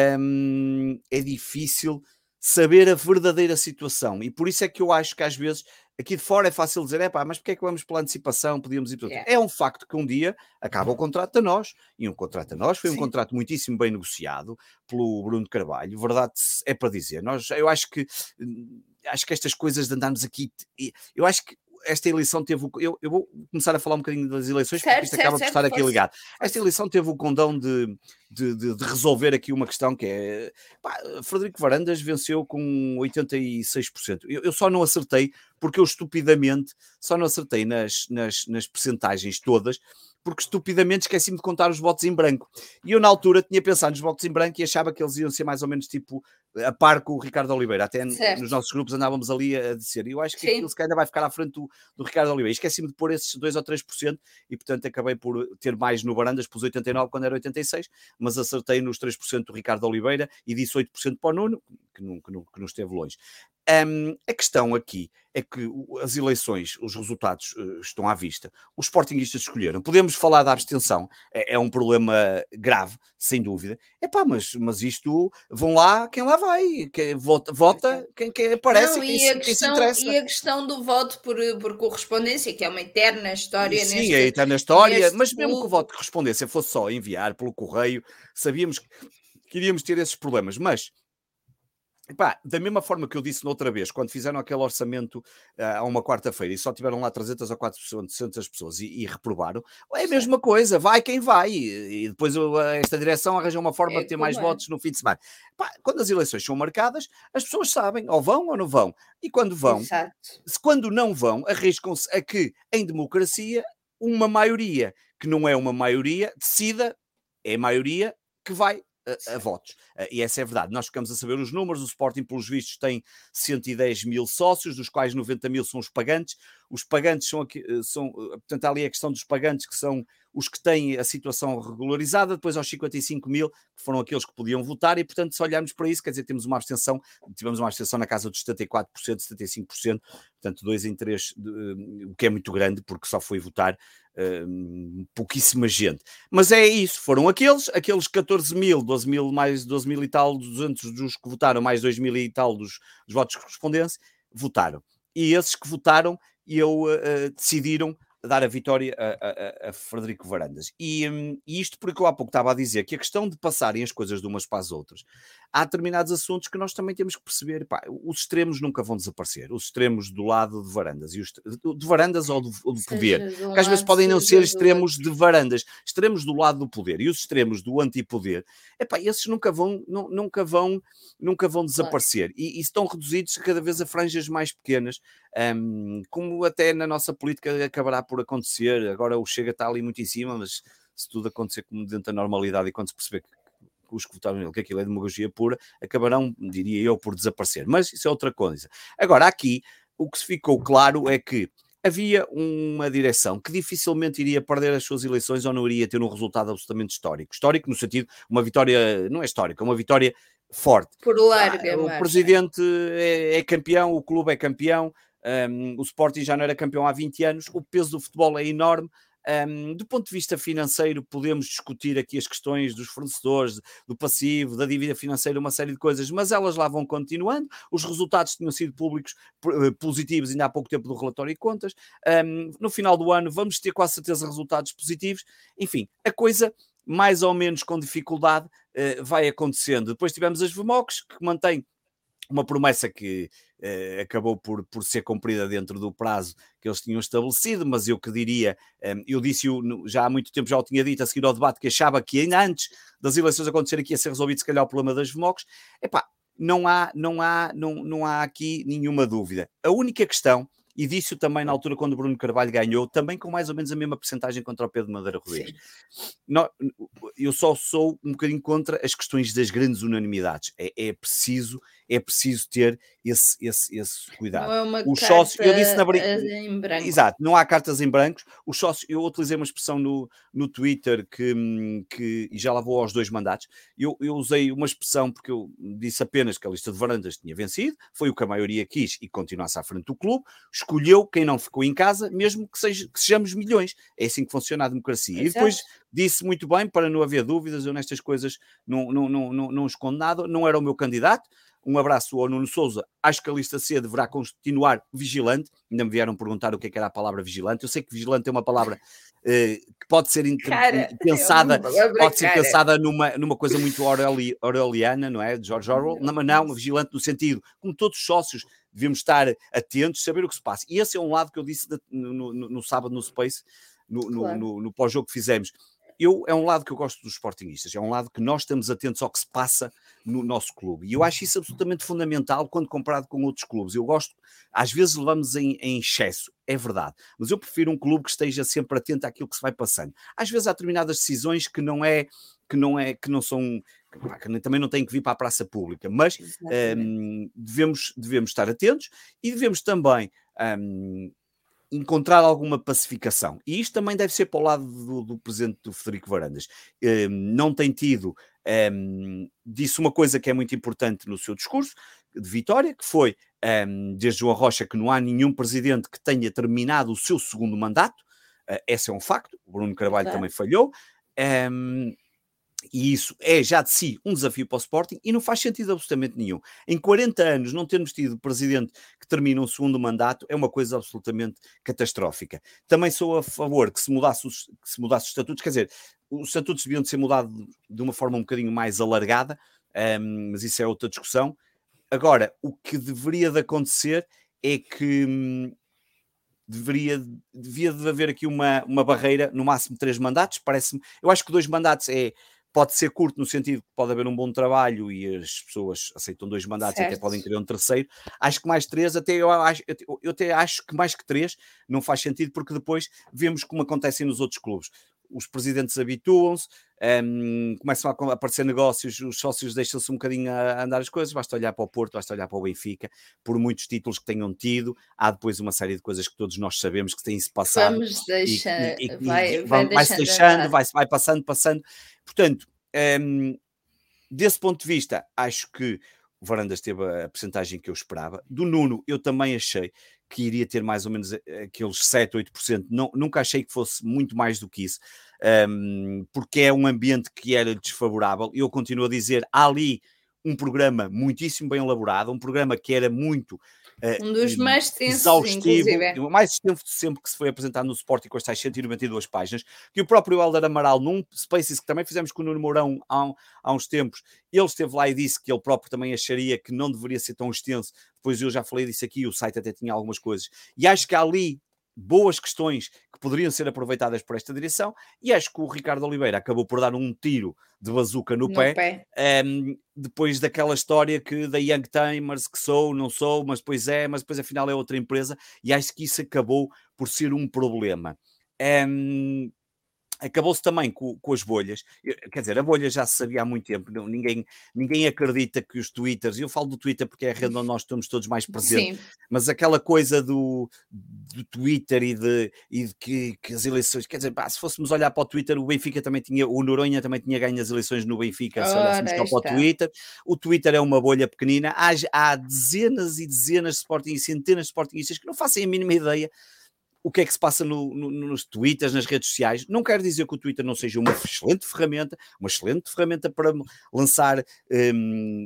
[SPEAKER 3] um, é difícil saber a verdadeira situação, e por isso é que eu acho que às vezes aqui de fora é fácil dizer, é pá, mas porque é que vamos pela antecipação, podíamos ir para outro. Yeah. É um facto que um dia acaba o contrato a nós, e um contrato a nós foi Sim. um contrato muitíssimo bem negociado pelo Bruno Carvalho, verdade é para dizer, nós, eu acho que acho que estas coisas de andarmos aqui, eu acho que esta eleição teve o... Eu, eu vou começar a falar um bocadinho das eleições, certo, porque isto certo, acaba certo, por estar aqui ligado. Esta eleição teve o condão de, de, de, de resolver aqui uma questão que é... Pá, Frederico Varandas venceu com oitenta e seis por cento. Eu, eu só não acertei, porque eu estupidamente só não acertei nas, nas, nas percentagens todas, porque estupidamente esqueci-me de contar os votos em branco. E eu, na altura, tinha pensado nos votos em branco e achava que eles iam ser mais ou menos tipo a par com o Ricardo Oliveira. Até certo. Nos nossos grupos andávamos ali a dizer. E eu acho que Sim. aquilo se calhar ainda vai ficar à frente do, do Ricardo Oliveira. E esqueci-me de pôr esses dois ou três por cento e, portanto, acabei por ter mais no Varandas, pus oitenta e nove quando era oitenta e seis, mas acertei nos três por cento do Ricardo Oliveira e disse oito por cento para o Nuno, que não, que não, que não esteve longe. Um, a questão aqui é que as eleições, os resultados uh, estão à vista. Os sportinguistas escolheram. Podemos falar da abstenção, é, é um problema grave, sem dúvida. Epá, mas, mas isto, vão lá quem lá vai, quem vota, vota quem, quem aparece,
[SPEAKER 1] Não,
[SPEAKER 3] quem,
[SPEAKER 1] e,
[SPEAKER 3] se,
[SPEAKER 1] a
[SPEAKER 3] quem
[SPEAKER 1] questão,
[SPEAKER 3] se interessa.
[SPEAKER 1] E a questão do voto por, por correspondência, que é uma eterna história.
[SPEAKER 3] Sim,
[SPEAKER 1] neste,
[SPEAKER 3] é eterna história, mas
[SPEAKER 1] clube.
[SPEAKER 3] Mesmo que o voto de correspondência fosse só enviar pelo correio, sabíamos que iríamos ter esses problemas, mas epá, da mesma forma que eu disse noutra vez, quando fizeram aquele orçamento uh, a uma quarta-feira e só tiveram lá trezentas ou quatrocentas pessoas e, e reprovaram, é a mesma coisa, vai quem vai, e, e depois uh, esta direção arranja uma forma é de ter mais é. votos no fim de semana. Epá, quando as eleições são marcadas, as pessoas sabem, ou vão ou não vão, e quando vão, se, quando não vão, arriscam-se a que, em democracia, uma maioria, que não é uma maioria, decida, é a maioria que vai A, a votos. Uh, e essa é a verdade. Nós ficamos a saber os números. O Sporting, pelos vistos, tem cento e dez mil sócios, dos quais noventa mil são os pagantes. Os pagantes são, aqui, são portanto, há ali a questão dos pagantes, que são os que têm a situação regularizada, depois aos cinquenta e cinco mil, que foram aqueles que podiam votar, e, portanto, se olharmos para isso, quer dizer, temos uma abstenção, tivemos uma abstenção na casa dos setenta e quatro por cento, setenta e cinco por cento, portanto, dois em três, o que é muito grande, porque só foi votar Um, pouquíssima gente, mas é isso, foram aqueles, aqueles catorze mil, doze mil, mais doze mil e tal, duzentos dos que votaram, mais dois mil e tal dos, dos votos de correspondência, votaram, e esses que votaram, eu, uh, decidiram dar a vitória a, a, a Frederico Varandas, e, um, e isto porque eu há pouco estava a dizer que a questão de passarem as coisas de umas para as outras, há determinados assuntos que nós também temos que perceber, pá, os extremos nunca vão desaparecer, os extremos do lado de Varandas, e os, de Varandas ou do, ou do poder, que às vezes podem não ser extremos de Varandas, extremos do lado do poder, e os extremos do antipoder, epá, esses nunca vão, não, nunca vão, nunca vão desaparecer, claro. e, e estão reduzidos cada vez a franjas mais pequenas, um, como até na nossa política acabará por acontecer. Agora o Chega está ali muito em cima, mas se tudo acontecer como dentro da normalidade e quando se perceber que os que votaram nele, que aquilo é demagogia pura, acabarão, diria eu, por desaparecer. Mas isso é outra coisa. Agora, aqui, o que se ficou claro é que havia uma direção que dificilmente iria perder as suas eleições ou não iria ter um resultado absolutamente histórico. Histórico no sentido, uma vitória, não é histórica, uma vitória forte.
[SPEAKER 1] Por larga,
[SPEAKER 3] ah, o
[SPEAKER 1] mas,
[SPEAKER 3] presidente é, é campeão, o clube é campeão, um, o Sporting já não era campeão há vinte anos, o peso do futebol é enorme. Um, do ponto de vista financeiro, podemos discutir aqui as questões dos fornecedores, do passivo, da dívida financeira, uma série de coisas, mas elas lá vão continuando. Os resultados tinham sido públicos positivos ainda há pouco tempo do relatório e contas. Um, no final do ano vamos ter quase certeza resultados positivos. Enfim, a coisa mais ou menos com dificuldade uh, vai acontecendo. Depois tivemos as V M O Cs, que mantém uma promessa que uh, acabou por, por ser cumprida dentro do prazo que eles tinham estabelecido, mas eu que diria, um, eu disse já há muito tempo, já o tinha dito a seguir ao debate, que achava que ainda antes das eleições acontecerem aqui ia ser resolvido se calhar o problema das V M O Cs. Epá, não há, não há, não, não há aqui nenhuma dúvida. A única questão, e disse-o também na altura quando o Bruno Carvalho ganhou, também com mais ou menos a mesma percentagem contra o Pedro Madeira Rodrigues. Não, eu só sou um bocadinho contra as questões das grandes unanimidades. É, é preciso, é preciso ter esse, esse, esse cuidado.
[SPEAKER 1] Não é uma
[SPEAKER 3] Os
[SPEAKER 1] carta
[SPEAKER 3] sócios, eu disse na brin...
[SPEAKER 1] em branco.
[SPEAKER 3] Exato, não há cartas em brancos. Os sócios, eu utilizei uma expressão no, no Twitter que, que e já lá vou aos dois mandatos. Eu, eu usei uma expressão porque eu disse apenas que a lista de Varandas tinha vencido, foi o que a maioria quis e continuasse à frente do clube. Escolheu quem não ficou em casa, mesmo que, seja, que sejamos milhões. É assim que funciona a democracia. Exato. E depois disse muito bem, para não haver dúvidas, eu nestas coisas não, não, não, não, não escondo nada, não era o meu candidato. Um abraço ao Nuno Sousa. Acho que a lista C deverá continuar vigilante. Ainda me vieram perguntar o que é que era a palavra vigilante. Eu sei que vigilante é uma palavra eh, que pode ser inter... cara, pensada, é pode ser cara. pensada numa, numa coisa muito orwelli, orwelliana, não é? De George Orwell. Não, não, vigilante no sentido, como todos os sócios, devemos estar atentos, saber o que se passa. E esse é um lado que eu disse no, no, no sábado no Space, no, claro. no, no, no pós-jogo que fizemos. Eu, é um lado que eu gosto dos sportinguistas, é um lado que nós estamos atentos ao que se passa no nosso clube. E eu acho isso absolutamente fundamental quando comparado com outros clubes. Eu gosto, às vezes levamos em, em excesso, é verdade, mas eu prefiro um clube que esteja sempre atento àquilo que se vai passando. Às vezes há determinadas decisões que não é, que não é, que não são, que também não têm que vir para a praça pública, mas um, devemos, devemos estar atentos e devemos também... Um, encontrar alguma pacificação. E isto também deve ser para o lado do, do presidente do Frederico Varandas. Um, não tem tido... Um, disse uma coisa que é muito importante no seu discurso de vitória, que foi, um, desde João Rocha, que não há nenhum presidente que tenha terminado o seu segundo mandato. Uh, esse é um facto. O Bruno Carvalho claro. também falhou. Um, E isso é já de si um desafio para o Sporting e não faz sentido absolutamente nenhum. Em quarenta anos não termos tido presidente que termina um segundo mandato é uma coisa absolutamente catastrófica. Também sou a favor que se mudasse os, que se mudasse os estatutos, quer dizer, os estatutos deviam de ser mudados de uma forma um bocadinho mais alargada, um, mas isso é outra discussão. Agora, o que deveria de acontecer é que... Hum, Deveria, devia de haver aqui uma, uma barreira, no máximo três mandatos, parece-me. Eu acho que dois mandatos é, pode ser curto no sentido que pode haver um bom trabalho e as pessoas aceitam dois mandatos certo. E até podem querer um terceiro. Acho que mais três, até eu, acho, eu até acho que mais que três não faz sentido, porque depois vemos como acontece nos outros clubes. Os presidentes habituam-se, um, começam a aparecer negócios, os sócios deixam-se um bocadinho a andar as coisas, basta olhar para o Porto, basta olhar para o Benfica, por muitos títulos que tenham tido, há depois uma série de coisas que todos nós sabemos que têm-se passado.
[SPEAKER 1] Vamos deixar,
[SPEAKER 3] e, e,
[SPEAKER 1] vai,
[SPEAKER 3] e,
[SPEAKER 1] vai,
[SPEAKER 3] vai-se deixando, vai, vai passando, passando. Portanto, um, desse ponto de vista, acho que o Varandas teve a percentagem que eu esperava. Do Nuno, eu também achei que iria ter mais ou menos aqueles sete, oito por cento. Não, nunca achei que fosse muito mais do que isso, um, porque é um ambiente que era desfavorável. Eu continuo a dizer, há ali um programa muitíssimo bem elaborado, um programa que era muito... Uh,
[SPEAKER 1] um dos mais tensos,
[SPEAKER 3] exaustivo,
[SPEAKER 1] inclusive.
[SPEAKER 3] O mais extenso sempre que se foi apresentado no Sporting, com estas cento e noventa e duas páginas, que o próprio Helder Amaral, num Spaces que também fizemos com o Nuno Mourão há, há uns tempos, ele esteve lá e disse que ele próprio também acharia que não deveria ser tão extenso. Depois eu já falei disso aqui, o site até tinha algumas coisas. E acho que há ali boas questões que poderiam ser aproveitadas por esta direção, e acho que o Ricardo Oliveira acabou por dar um tiro de bazuca no, no pé, pé. Um, depois daquela história que da Young Timers, que sou, não sou, mas depois é, mas depois afinal é outra empresa, e acho que isso acabou por ser um problema. Um, Acabou-se também com, com as bolhas. Quer dizer, a bolha já se sabia há muito tempo. Não, ninguém, ninguém acredita que os Twitters... Eu falo do Twitter porque é a rede onde nós estamos todos mais presentes. Sim. Mas aquela coisa do, do Twitter e de, e de que, que as eleições... Quer dizer, pá, se fôssemos olhar para o Twitter, o Benfica também tinha... O Noronha também tinha ganho as eleições no Benfica. Se olhássemos só para o Twitter. O Twitter é uma bolha pequenina. Há, há dezenas e dezenas de Sportingistas, centenas de Sportingistas que não fazem a mínima ideia o que é que se passa no, no, nos Twitters, nas redes sociais. Não quero dizer que o Twitter não seja uma excelente ferramenta, uma excelente ferramenta para lançar um,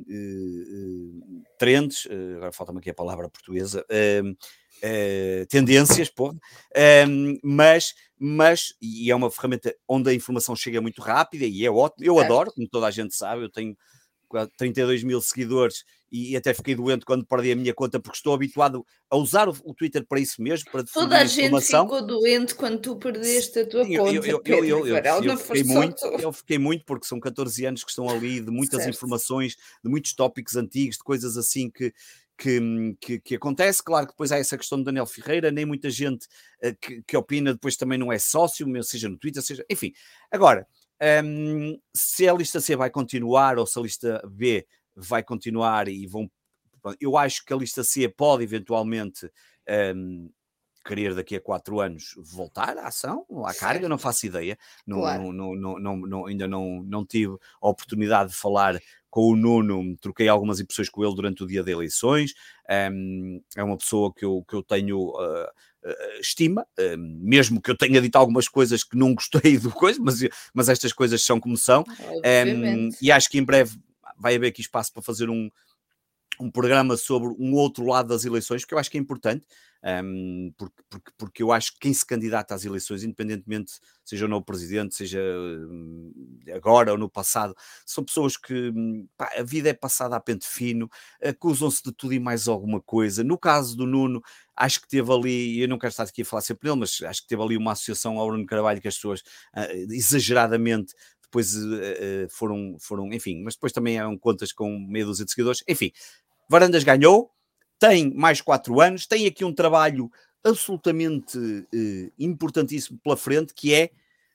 [SPEAKER 3] uh, trends, uh, agora falta-me aqui a palavra portuguesa, um, uh, tendências, pô, um, mas, mas, e é uma ferramenta onde a informação chega muito rápida e é ótimo, eu adoro, como toda a gente sabe, eu tenho trinta e dois mil seguidores e até fiquei doente quando perdi a minha conta, porque estou habituado a usar o, o Twitter para isso mesmo, para difundir
[SPEAKER 1] Toda a gente
[SPEAKER 3] informação.
[SPEAKER 1] ficou doente quando tu perdeste a tua
[SPEAKER 3] Sim, eu,
[SPEAKER 1] conta,
[SPEAKER 3] eu, eu,
[SPEAKER 1] Pedro
[SPEAKER 3] eu, eu,
[SPEAKER 1] Varela,
[SPEAKER 3] eu
[SPEAKER 1] não
[SPEAKER 3] fiquei
[SPEAKER 1] foste só
[SPEAKER 3] muito,
[SPEAKER 1] tu.
[SPEAKER 3] eu fiquei muito, porque são catorze anos que estão ali de muitas
[SPEAKER 1] Certo.
[SPEAKER 3] informações, de muitos tópicos antigos, de coisas assim que, que, que, que acontece. Claro que depois há essa questão de Daniel Ferreira, nem muita gente uh, que, que opina depois também não é sócio, seja no Twitter, seja... Enfim, agora, um, se a lista C vai continuar ou se a lista B vai continuar e vão... Eu acho que a lista C pode eventualmente... Um, querer daqui a quatro anos voltar à ação, à
[SPEAKER 1] Certo.
[SPEAKER 3] carga, não faço ideia, não,
[SPEAKER 1] Claro.
[SPEAKER 3] não, não, não, não, ainda não, não tive a oportunidade de falar com o Nuno, troquei algumas impressões com ele durante o dia de eleições, um, é uma pessoa que eu, que eu tenho uh, uh, estima, uh, mesmo que eu tenha dito algumas coisas que não gostei do coisa, mas, mas estas coisas são como são, um, e acho que em breve vai haver aqui espaço para fazer um um programa sobre um outro lado das eleições, que eu acho que é importante, um, porque, porque, porque eu acho que quem se candidata às eleições, independentemente seja o novo presidente, seja um, agora ou no passado, são pessoas que pá, a vida é passada a pente fino, acusam-se de tudo e mais alguma coisa. No caso do Nuno, acho que teve ali, eu não quero estar aqui a falar sempre dele, mas acho que teve ali uma associação ao Bruno Carvalho que as pessoas uh, exageradamente depois uh, uh, foram, foram, enfim, mas depois também eram contas com meia dúzia de seguidores, enfim. Varandas ganhou, tem mais quatro anos, tem aqui um trabalho absolutamente eh, importantíssimo pela frente, que é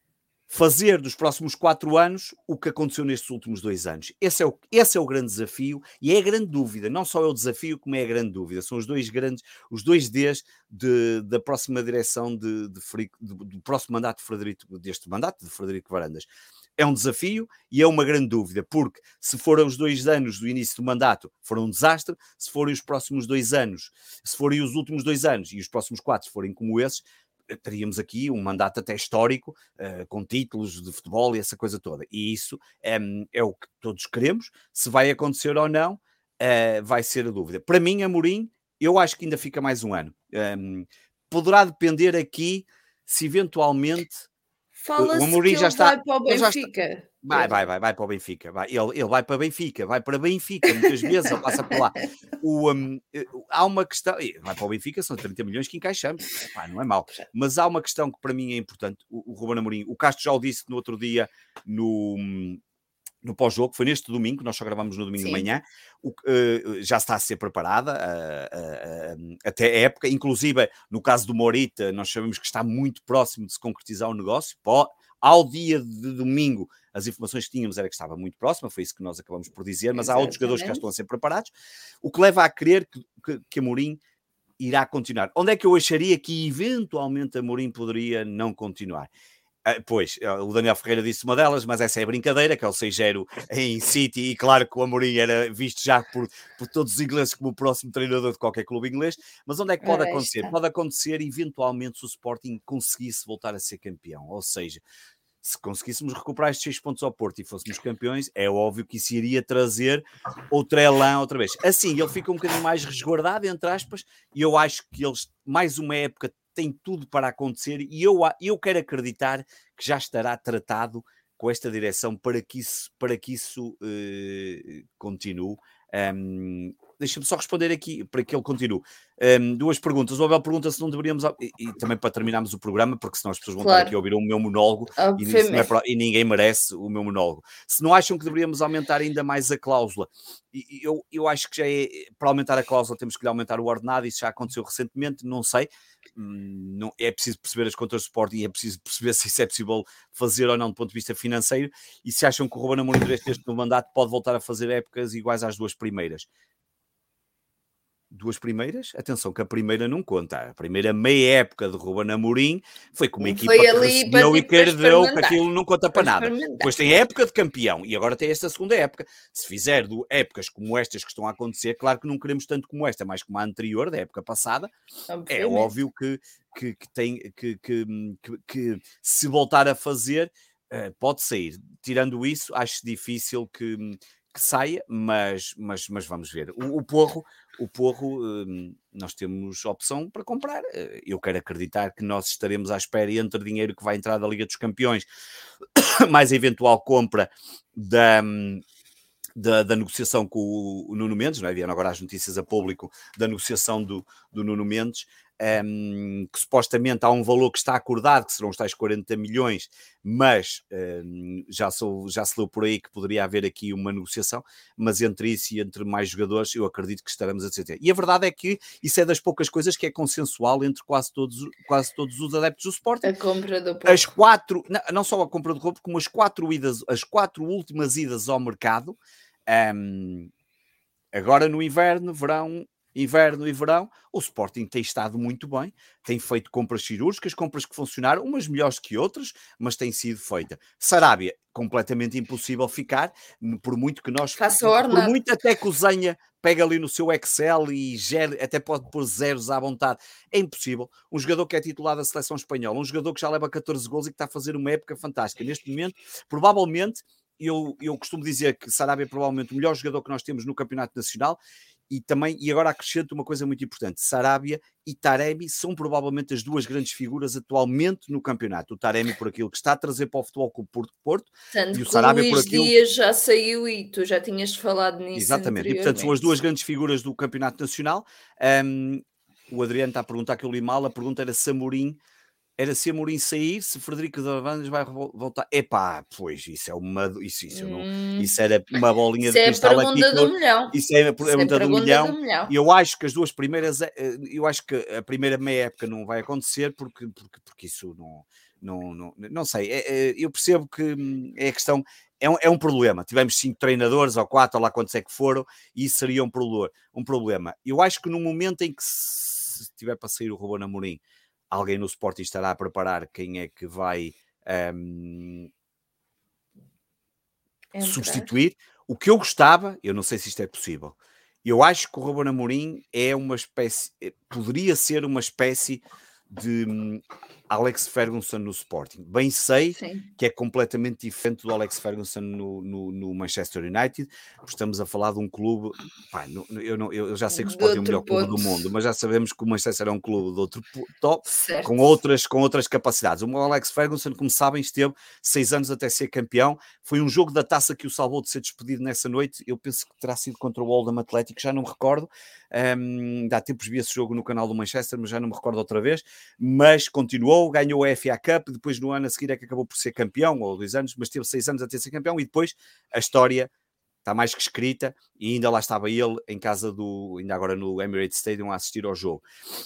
[SPEAKER 3] fazer dos próximos quatro anos o que aconteceu nestes últimos dois anos. Esse é o, esse é o grande desafio e é a grande dúvida. Não só é o desafio, como é a grande dúvida. São os dois grandes, os dois Ds de, da próxima direção de, de, de, de, do próximo mandato de Frederico, deste mandato de Frederico Varandas. É um desafio e é uma grande dúvida, porque se forem os dois anos do início do mandato, foram um desastre, se forem os próximos dois anos, se forem os últimos dois anos e os próximos quatro forem como esses, teríamos aqui um mandato até histórico, uh, com títulos de futebol e essa coisa toda. E isso um, é o que todos queremos. Se vai acontecer ou não, uh, vai ser a dúvida. Para mim, Amorim, eu acho que ainda fica mais um ano. Um, poderá depender aqui se eventualmente...
[SPEAKER 1] Fala-se que ele já está, vai para o Benfica.
[SPEAKER 3] Está... Vai, vai, vai, vai para o Benfica. Vai. Ele, ele vai para Benfica, vai para Benfica, muitas vezes ele passa por lá. O, um, há uma questão, vai para o Benfica, são trinta milhões que encaixamos, epá, não é mau, mas há uma questão que para mim é importante. O, o Ruben Amorim, o Castro já o disse no outro dia, no... no pós-jogo, foi neste domingo, nós só gravamos no domingo Sim. de manhã, o, uh, já está a ser preparada uh, uh, uh, até a época, inclusive no caso do Morita, nós sabemos que está muito próximo de se concretizar o negócio. Pô, ao dia de domingo, as informações que tínhamos era que estava muito próxima, foi isso que nós acabamos por dizer, mas Exatamente. Há outros jogadores que já estão a ser preparados, o que leva a crer que, que, que Amorim irá continuar. Onde é que eu acharia que eventualmente Amorim poderia não continuar? Ah, pois, o Daniel Ferreira disse uma delas, mas essa é a brincadeira, que é o seis zero em City, e claro que o Amorim era visto já por, por todos os ingleses como o próximo treinador de qualquer clube inglês, mas onde é que pode acontecer? Está. Pode acontecer eventualmente se o Sporting conseguisse voltar a ser campeão, ou seja, se conseguíssemos recuperar estes seis pontos ao Porto e fôssemos campeões, é óbvio que isso iria trazer outro elan outra vez. Assim, ele fica um bocadinho mais resguardado, entre aspas, e eu acho que eles, mais uma época, tem tudo para acontecer e eu, eu quero acreditar que já estará tratado com esta direção para que isso, para que isso uh, continue. Um, Deixa-me só responder aqui para que ele continue. Um, duas perguntas. O Abel pergunta se não deveríamos, e, e também para terminarmos o programa, porque senão as pessoas vão claro. estar aqui a ouvir o meu monólogo e, é para, e ninguém merece o meu monólogo. Se não acham que deveríamos aumentar ainda mais a cláusula, e, eu, eu acho que já é, para aumentar a cláusula temos que lhe aumentar o ordenado, isso já aconteceu recentemente, não sei. Não, é preciso perceber as contas do Sporting e é preciso perceber se isso é possível fazer ou não do ponto de vista financeiro e se acham que o Ruben Amorim durante este novo mandato pode voltar a fazer épocas iguais às duas primeiras. Duas primeiras? Atenção que a primeira não conta. A primeira meia época de Ruben Amorim foi com uma equipa que recebeu e perdeu, que aquilo não conta para nada. Depois tem a época de campeão e agora tem esta segunda época. Se fizer do, épocas como estas que estão a acontecer, claro que não queremos tanto como esta, mas como a anterior, da época passada, é óbvio que, que, que, tem, que, que, que, que se voltar a fazer, pode sair. Tirando isso, acho difícil que... que saia, mas, mas, mas vamos ver. O, o Porro, o Porro hum, nós temos opção para comprar. Eu quero acreditar que nós estaremos à espera entre dinheiro que vai entrar da Liga dos Campeões, mais a eventual compra da, Da, da negociação com o, o Nuno Mendes, não é? Vieram agora as notícias a público da negociação do, do Nuno Mendes, um, que supostamente há um valor que está acordado, que serão os tais quarenta milhões, mas um, já, sou, já se leu por aí que poderia haver aqui uma negociação, mas entre isso e entre mais jogadores, eu acredito que estaremos a dizer. E a verdade é que isso é das poucas coisas que é consensual entre quase todos, quase todos os adeptos do Sporting.
[SPEAKER 1] A compra do Roupo.
[SPEAKER 3] As quatro, não, não só a compra do Roupo, como as quatro idas, as quatro últimas idas ao mercado. Um, agora no inverno, verão, inverno e verão, o Sporting tem estado muito bem, tem feito compras cirúrgicas, compras que funcionaram, umas melhores que outras, mas tem sido feita. Sarabia, completamente impossível ficar, por muito que nós,
[SPEAKER 1] Faça
[SPEAKER 3] por,
[SPEAKER 1] ornado.
[SPEAKER 3] por muito até que o Zenha pega ali no seu Excel e gere, até pode pôr zeros à vontade, é impossível. Um jogador que é titular da seleção espanhola, um jogador que já leva catorze gols e que está a fazer uma época fantástica, neste momento, provavelmente. Eu, eu costumo dizer que Sarabia é provavelmente o melhor jogador que nós temos no Campeonato Nacional e também, e agora acrescento uma coisa muito importante, Sarabia e Taremi são provavelmente as duas grandes figuras atualmente no campeonato. O Taremi por aquilo que está a trazer para o Futebol Clube Porto, Porto
[SPEAKER 1] Tanto
[SPEAKER 3] e o
[SPEAKER 1] que
[SPEAKER 3] Sarabia
[SPEAKER 1] o
[SPEAKER 3] por
[SPEAKER 1] Luís
[SPEAKER 3] aquilo...
[SPEAKER 1] Dias já saiu e tu já tinhas falado nisso.
[SPEAKER 3] Exatamente, e portanto são as duas grandes figuras do Campeonato Nacional. Um, o Adriano está a perguntar que eu li mal, a pergunta era se Amorim era se Amorim sair, se Frederico Davandas vai voltar. Epá, pois, isso é uma... Isso, isso, não,
[SPEAKER 1] Hum,
[SPEAKER 3] isso era uma bolinha
[SPEAKER 1] isso
[SPEAKER 3] de
[SPEAKER 1] é a
[SPEAKER 3] cristal aqui.
[SPEAKER 1] pergunta
[SPEAKER 3] Que
[SPEAKER 1] do
[SPEAKER 3] eu,
[SPEAKER 1] milhão.
[SPEAKER 3] isso é a pergunta,
[SPEAKER 1] Isso é a
[SPEAKER 3] do,
[SPEAKER 1] pergunta
[SPEAKER 3] milhão.
[SPEAKER 1] do milhão.
[SPEAKER 3] E eu acho que as duas primeiras... Eu acho que a primeira meia época não vai acontecer, porque, porque, porque isso não... Não, não, não sei, é, é, eu percebo que é a questão... É um, é um problema. Tivemos cinco treinadores, ou quatro, ou lá quantos é que foram, e isso seria um problema. Um problema. Eu acho que no momento em que se tiver para sair o Ruben Amorim, alguém no Sporting estará a preparar quem é que vai um, substituir. O que eu gostava, eu não sei se isto é possível, eu acho que o Ruben Amorim é uma espécie, poderia ser uma espécie de um, Alex Ferguson no Sporting. Bem sei Sim. que é completamente diferente do Alex Ferguson no, no, no Manchester United, porque estamos a falar de um clube, pá, no, eu, não, eu já sei que o Sporting é o melhor ponto. clube do mundo, mas já sabemos que o Manchester é um clube de outro top, com outras, com outras capacidades. O Alex Ferguson, como sabem, esteve seis anos até ser campeão, foi um jogo da taça que o salvou de ser despedido nessa noite, eu penso que terá sido contra o Oldham Atlético, já não me recordo, um, dá tempos vi esse jogo no canal do Manchester, mas já não me recordo outra vez, mas continuou, ganhou a F A Cup, depois no ano a seguir é que acabou por ser campeão, ou dois anos, mas teve seis anos até ser campeão, e depois a história está mais que escrita, e ainda lá estava ele em casa do, ainda agora no Emirates Stadium a assistir ao jogo.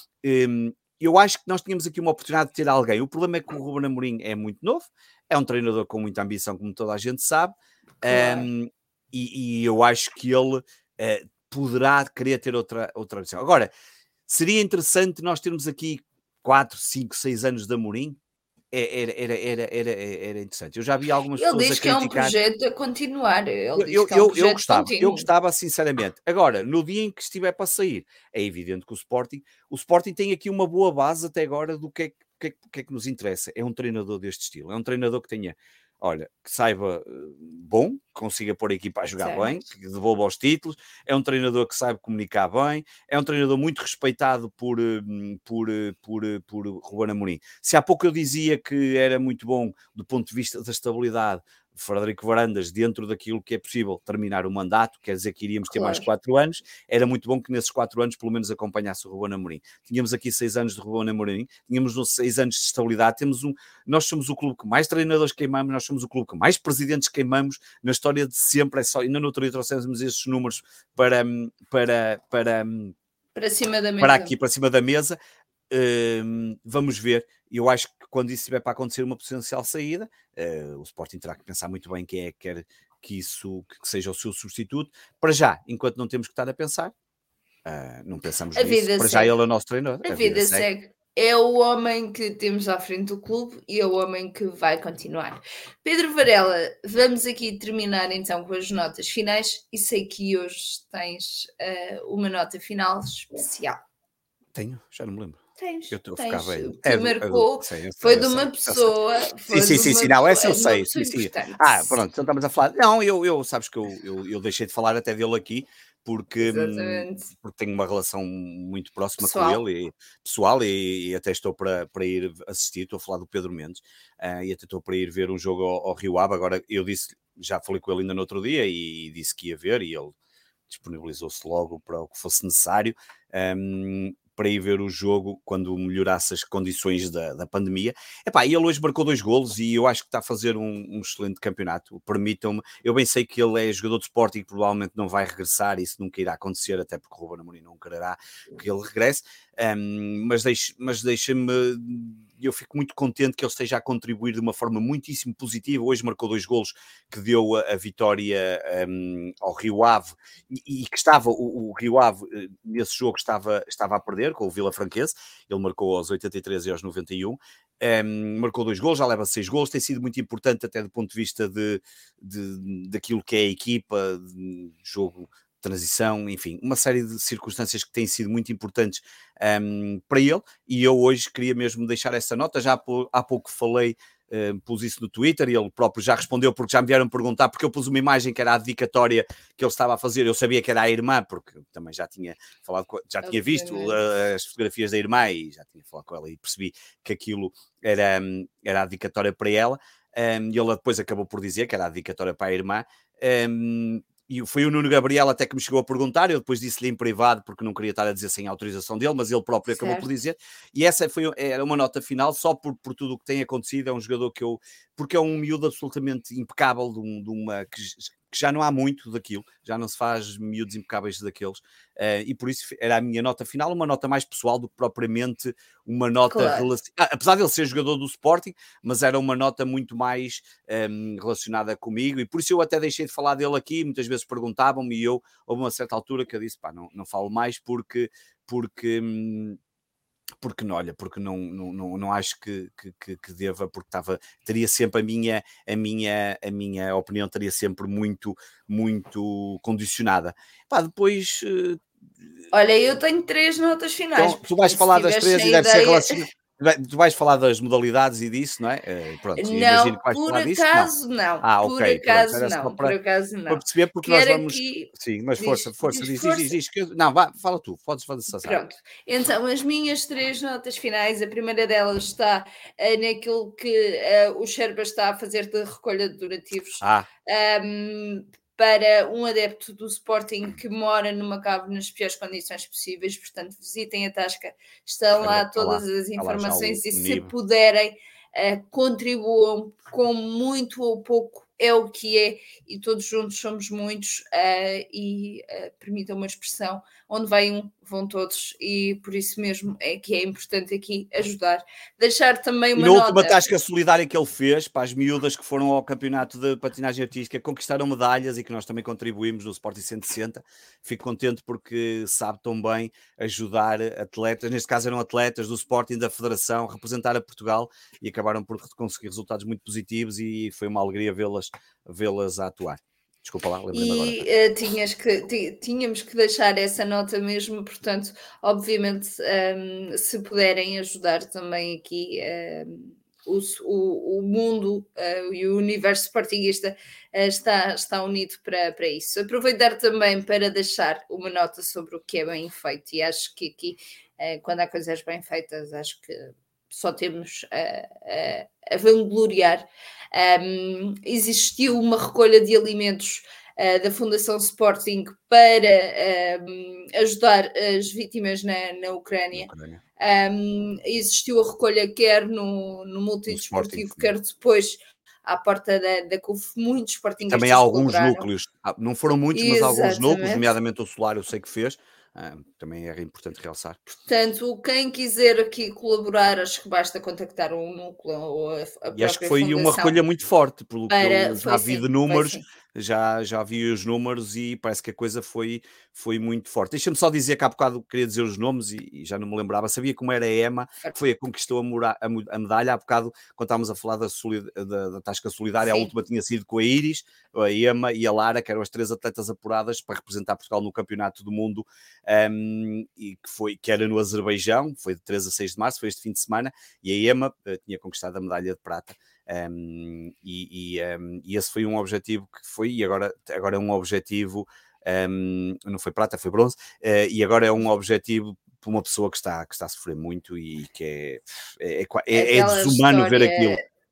[SPEAKER 3] Um, eu acho que nós tínhamos aqui uma oportunidade de ter alguém, o problema é que o Ruben Amorim é muito novo, é um treinador com muita ambição, como toda a gente sabe, claro. um, e, e eu acho que ele uh, poderá querer ter outra, outra visão. Agora, seria interessante nós termos aqui quatro, cinco, seis anos de Amorim, era, era, era, era, era interessante. Eu já vi algumas
[SPEAKER 1] ele
[SPEAKER 3] pessoas
[SPEAKER 1] diz
[SPEAKER 3] a
[SPEAKER 1] que
[SPEAKER 3] criticar.
[SPEAKER 1] É um projeto a continuar. Ele
[SPEAKER 3] eu,
[SPEAKER 1] diz
[SPEAKER 3] eu,
[SPEAKER 1] que é um
[SPEAKER 3] eu,
[SPEAKER 1] projeto
[SPEAKER 3] eu gostava,
[SPEAKER 1] contínuo.
[SPEAKER 3] eu gostava sinceramente. Agora, no dia em que estiver para sair, é evidente que o Sporting, o Sporting tem aqui uma boa base até agora do que é que, que, que, é que nos interessa. É um treinador deste estilo, é um treinador que tenha, olha, que saiba bom, que consiga pôr a equipa a jogar certo. bem, que devolva os títulos, é um treinador que sabe comunicar bem, é um treinador muito respeitado por, por, por, por Ruben Amorim. Se há pouco eu dizia que era muito bom do ponto de vista da estabilidade, Frederico Varandas, dentro daquilo que é possível terminar o mandato, quer dizer que iríamos ter claro. mais quatro anos, era muito bom que nesses quatro anos pelo menos acompanhasse o Ruben Amorim. Tínhamos aqui seis anos de Ruben Amorim, tínhamos seis anos de estabilidade, temos um, nós somos o clube que mais treinadores queimamos, nós somos o clube que mais presidentes queimamos, na história de sempre, é só, ainda no outro dia trouxemos esses números para, para, para,
[SPEAKER 1] para, cima da mesa.
[SPEAKER 3] para aqui, para cima da mesa. Uh, vamos ver, eu acho que quando isso estiver para acontecer uma potencial saída, uh, o Sporting terá que pensar muito bem quem é que quer que isso que seja o seu substituto. Para já, enquanto não temos que estar a pensar, uh, não pensamos
[SPEAKER 1] a
[SPEAKER 3] nisso, para
[SPEAKER 1] segue.
[SPEAKER 3] já ele é o nosso treinador.
[SPEAKER 1] A, a vida, vida segue. segue. É o homem que temos à frente do clube e é o homem que vai continuar. Pedro Varela, vamos aqui terminar então com as notas finais e sei que hoje tens uh, uma nota final especial.
[SPEAKER 3] Tenho, já não me lembro.
[SPEAKER 1] Tens,
[SPEAKER 3] eu estou a
[SPEAKER 1] tens.
[SPEAKER 3] ficar velho.
[SPEAKER 1] Que
[SPEAKER 3] é
[SPEAKER 1] marcou,
[SPEAKER 3] do, sei,
[SPEAKER 1] foi
[SPEAKER 3] sei,
[SPEAKER 1] de uma
[SPEAKER 3] sei,
[SPEAKER 1] pessoa.
[SPEAKER 3] Sim, sim, sim, sim, não, essa eu sei. Sim, sim. Ah,
[SPEAKER 1] importante.
[SPEAKER 3] pronto, então estamos a falar. Não, eu, eu sabes que eu, eu, eu deixei de falar até dele aqui porque, porque tenho uma relação muito próxima pessoal. com ele, e, pessoal, e, e até estou para, para ir assistir. Estou a falar do Pedro Mendes, uh, e até estou para ir ver um jogo ao, ao Rio Ave. Agora, eu disse já falei com ele ainda no outro dia e disse que ia ver, e ele disponibilizou-se logo para o que fosse necessário, um, para ir ver o jogo quando melhorasse as condições da, da pandemia. Epá, e ele hoje marcou dois golos e eu acho que está a fazer um, um excelente campeonato. Permitam-me, eu bem sei que ele é jogador de Sporting e provavelmente não vai regressar, isso nunca irá acontecer, até porque o Ruben Amorim não quererá que ele regresse, um, mas, deixe, mas deixa-me... eu fico muito contente que ele esteja a contribuir de uma forma muitíssimo positiva. Hoje marcou dois golos que deu a, a vitória um, ao Rio Ave, e, e que estava, o, o Rio Ave nesse jogo estava, estava a perder com o Vila Franquense. Ele marcou aos oitenta e três e aos noventa e um, um, marcou dois golos, já leva seis golos, tem sido muito importante até do ponto de vista de, de, daquilo que é a equipa, de jogo, transição, enfim, uma série de circunstâncias que têm sido muito importantes um, para ele, e eu hoje queria mesmo deixar essa nota. Já há pouco falei, uh, pus isso no Twitter, e ele próprio já respondeu, porque já me vieram perguntar, porque eu pus uma imagem que era a dedicatória que ele estava a fazer. Eu sabia que era a irmã, porque também já tinha falado, já tinha visto uh, as fotografias da irmã, e já tinha falado com ela, e percebi que aquilo era, um, era a dedicatória para ela, um, e ele depois acabou por dizer que era a dedicatória para a irmã. um, E foi o Nuno Gabriel até que me chegou a perguntar, eu depois disse-lhe em privado, porque não queria estar a dizer sem autorização dele, mas ele próprio certo. Acabou por dizer, e essa foi, era uma nota final, só por, por tudo o que tem acontecido. É um jogador que eu, porque é um miúdo absolutamente impecável, de, um, de uma, que, que já não há muito daquilo, já não se faz miúdos impecáveis daqueles, uh, e por isso era a minha nota final, uma nota mais pessoal do que propriamente uma nota claro. relacion... ah, apesar de ele ser jogador do Sporting, mas era uma nota muito mais um, relacionada comigo, e por isso eu até deixei de falar dele aqui. Muitas vezes perguntavam-me, e eu, houve uma certa altura que eu disse, pá, não, não falo mais, porque, porque, porque não, olha, porque não, não, não, não acho que, que, que deva, porque estava, teria sempre a minha, a minha, a minha opinião teria sempre muito, muito condicionada. Pá, depois...
[SPEAKER 1] Olha, eu tenho três notas finais.
[SPEAKER 3] Então, tu vais falar das três e deve ideia... ser relacionado... Tu vais falar das modalidades e disso, não é? Pronto,
[SPEAKER 1] não,
[SPEAKER 3] imagino que vais
[SPEAKER 1] por
[SPEAKER 3] falar
[SPEAKER 1] acaso
[SPEAKER 3] disso.
[SPEAKER 1] não. não.
[SPEAKER 3] Ah,
[SPEAKER 1] por
[SPEAKER 3] ok.
[SPEAKER 1] acaso
[SPEAKER 3] pronto,
[SPEAKER 1] não.
[SPEAKER 3] para,
[SPEAKER 1] por acaso não.
[SPEAKER 3] Para perceber, porque
[SPEAKER 1] Quero
[SPEAKER 3] nós vamos...
[SPEAKER 1] aqui...
[SPEAKER 3] Sim, mas
[SPEAKER 1] diz,
[SPEAKER 3] força, força, diz,
[SPEAKER 1] diz,
[SPEAKER 3] diz, diz, diz, diz. Não, vá, fala tu, podes fazer essa.
[SPEAKER 1] Pronto. Então, as minhas três notas finais, a primeira delas está uh, naquilo que uh, o Sherba está a fazer de recolha de donativos.
[SPEAKER 3] Ah.
[SPEAKER 1] Um, para um adepto do Sporting que mora numa cave nas piores condições possíveis. Portanto, visitem a Tasca, estão lá
[SPEAKER 3] Olha,
[SPEAKER 1] todas
[SPEAKER 3] lá,
[SPEAKER 1] as informações,
[SPEAKER 3] o,
[SPEAKER 1] e
[SPEAKER 3] o
[SPEAKER 1] se
[SPEAKER 3] nível.
[SPEAKER 1] puderem, uh, contribuam com muito ou pouco, é o que é, e todos juntos somos muitos, uh, e uh, permitam uma expressão, onde vai um, vão todos, e por isso mesmo é que é importante aqui ajudar. Deixar também uma
[SPEAKER 3] e na
[SPEAKER 1] nota...
[SPEAKER 3] última tasca solidária que ele fez, para as miúdas que foram ao campeonato de patinagem artística, conquistaram medalhas, e que nós também contribuímos no Sporting cento e sessenta, fico contente porque sabe tão bem ajudar atletas, neste caso eram atletas do Sporting, da Federação, representar a Portugal, e acabaram por conseguir resultados muito positivos, e foi uma alegria vê-las vê-las a atuar. Desculpa lá, lembrei-me agora.
[SPEAKER 1] E uh, tinhas que, tínhamos que deixar essa nota mesmo, portanto, obviamente, um, se puderem ajudar também aqui um, o, o, o mundo uh, e o universo sportinguista uh, está, está unido para, para isso. Aproveitar também para deixar uma nota sobre o que é bem feito, e acho que aqui, uh, quando há coisas bem feitas, acho que só temos a, a, a vangloriar. Um, existiu uma recolha de alimentos uh, da Fundação Sporting para um, ajudar as vítimas na, na Ucrânia. Na Ucrânia. Um, existiu a recolha quer no, no multidesportivo, no quer depois à porta da, da C U F. Muitos sportinguistas
[SPEAKER 3] também há alguns núcleos, não foram muitos, mas
[SPEAKER 1] Exatamente.
[SPEAKER 3] Alguns núcleos, nomeadamente o Solar, eu sei que fez. Ah, também era importante realçar.
[SPEAKER 1] Portanto, quem quiser aqui colaborar, acho que basta contactar um núcleo ou a, a própria
[SPEAKER 3] E acho que foi
[SPEAKER 1] fundação.
[SPEAKER 3] Uma recolha muito forte, pelo
[SPEAKER 1] para,
[SPEAKER 3] que eu já vi
[SPEAKER 1] sim,
[SPEAKER 3] de números, já, já vi os números, e parece que a coisa foi, foi muito forte. Deixa-me só dizer que há bocado queria dizer os nomes e, e já não me lembrava. Sabia como era a EMA, que foi a que conquistou a, mura, a, a medalha. Há bocado, quando estávamos a falar da, solid, da, da Tasca Solidária, sim. A última tinha sido com a Iris, a EMA e a Lara, que eram as três atletas apuradas para representar Portugal no Campeonato do Mundo, um, e que, foi, que era no Azerbaijão, foi de três a seis de março, foi este fim de semana, e a EMA uh, tinha conquistado a medalha de prata. Um, e, e, um, e esse foi um objetivo que foi, e agora, agora é um objetivo, um, não foi prata, foi bronze, uh, e agora é um objetivo para uma pessoa que está, que está a sofrer muito, e que é, é, é, é, é desumano
[SPEAKER 1] história,
[SPEAKER 3] ver aquilo.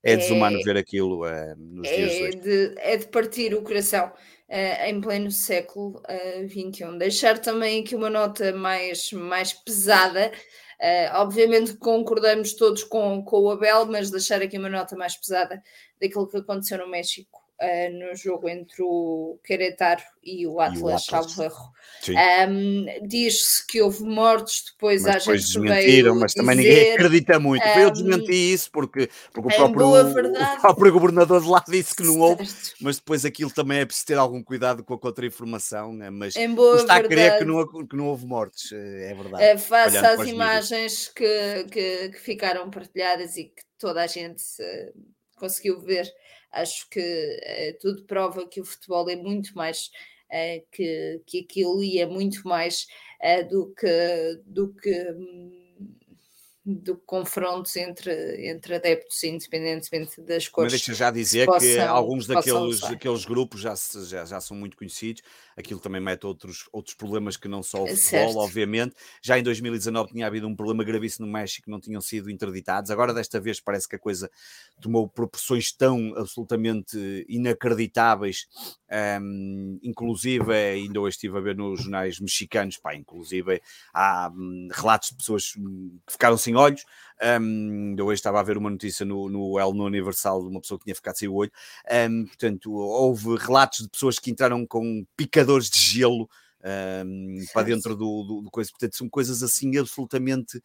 [SPEAKER 3] é desumano ver aquilo uh, nos
[SPEAKER 1] é
[SPEAKER 3] dias de hoje.
[SPEAKER 1] De, é de partir o coração uh, em pleno século uh, vinte e um. Deixar também aqui uma nota mais, mais pesada. Uh, obviamente concordamos todos com, com o Abel, mas deixar aqui uma nota mais pesada daquilo que aconteceu no México. Uh, no jogo entre o Querétaro e o Atlas, salvo erro. Um, diz-se que houve mortos, depois
[SPEAKER 3] mas
[SPEAKER 1] há
[SPEAKER 3] depois
[SPEAKER 1] gente
[SPEAKER 3] desmentiram,
[SPEAKER 1] veio
[SPEAKER 3] mas
[SPEAKER 1] dizer,
[SPEAKER 3] também ninguém acredita muito. Um, eu desmenti isso porque, porque o, próprio,
[SPEAKER 1] verdade,
[SPEAKER 3] o próprio governador de lá disse que não houve, mas depois aquilo também é preciso ter algum cuidado com a contra-informação, né? Mas
[SPEAKER 1] em boa
[SPEAKER 3] está
[SPEAKER 1] verdade,
[SPEAKER 3] a crer que não, que não houve mortes, é verdade.
[SPEAKER 1] Uh, face às imagens que, que, que ficaram partilhadas e que toda a gente uh, conseguiu ver. Acho que uh, tudo prova que o futebol é muito mais uh, que, que aquilo e é muito mais uh, do que, do que, um, do que confrontos entre, entre adeptos, independentemente das cores.
[SPEAKER 3] Mas deixa já dizer
[SPEAKER 1] que,
[SPEAKER 3] que,
[SPEAKER 1] possam,
[SPEAKER 3] alguns
[SPEAKER 1] que
[SPEAKER 3] daqueles aqueles grupos já, já, já são muito conhecidos, aquilo também mete outros, outros problemas que não só o futebol,
[SPEAKER 1] certo.
[SPEAKER 3] obviamente. Já em dois mil e dezanove tinha havido um problema gravíssimo no México, não tinham sido interditados. Agora desta vez parece que a coisa tomou proporções tão absolutamente inacreditáveis, um, inclusive, ainda hoje estive a ver nos jornais mexicanos, pá, inclusive há um, relatos de pessoas que ficaram sem olhos. Um, eu hoje estava a ver uma notícia no, no El no Universal de uma pessoa que tinha ficado sem o olho. Um, portanto, houve relatos de pessoas que entraram com picadores de gelo um, para dentro do, do, do coisa. Portanto, são coisas assim absolutamente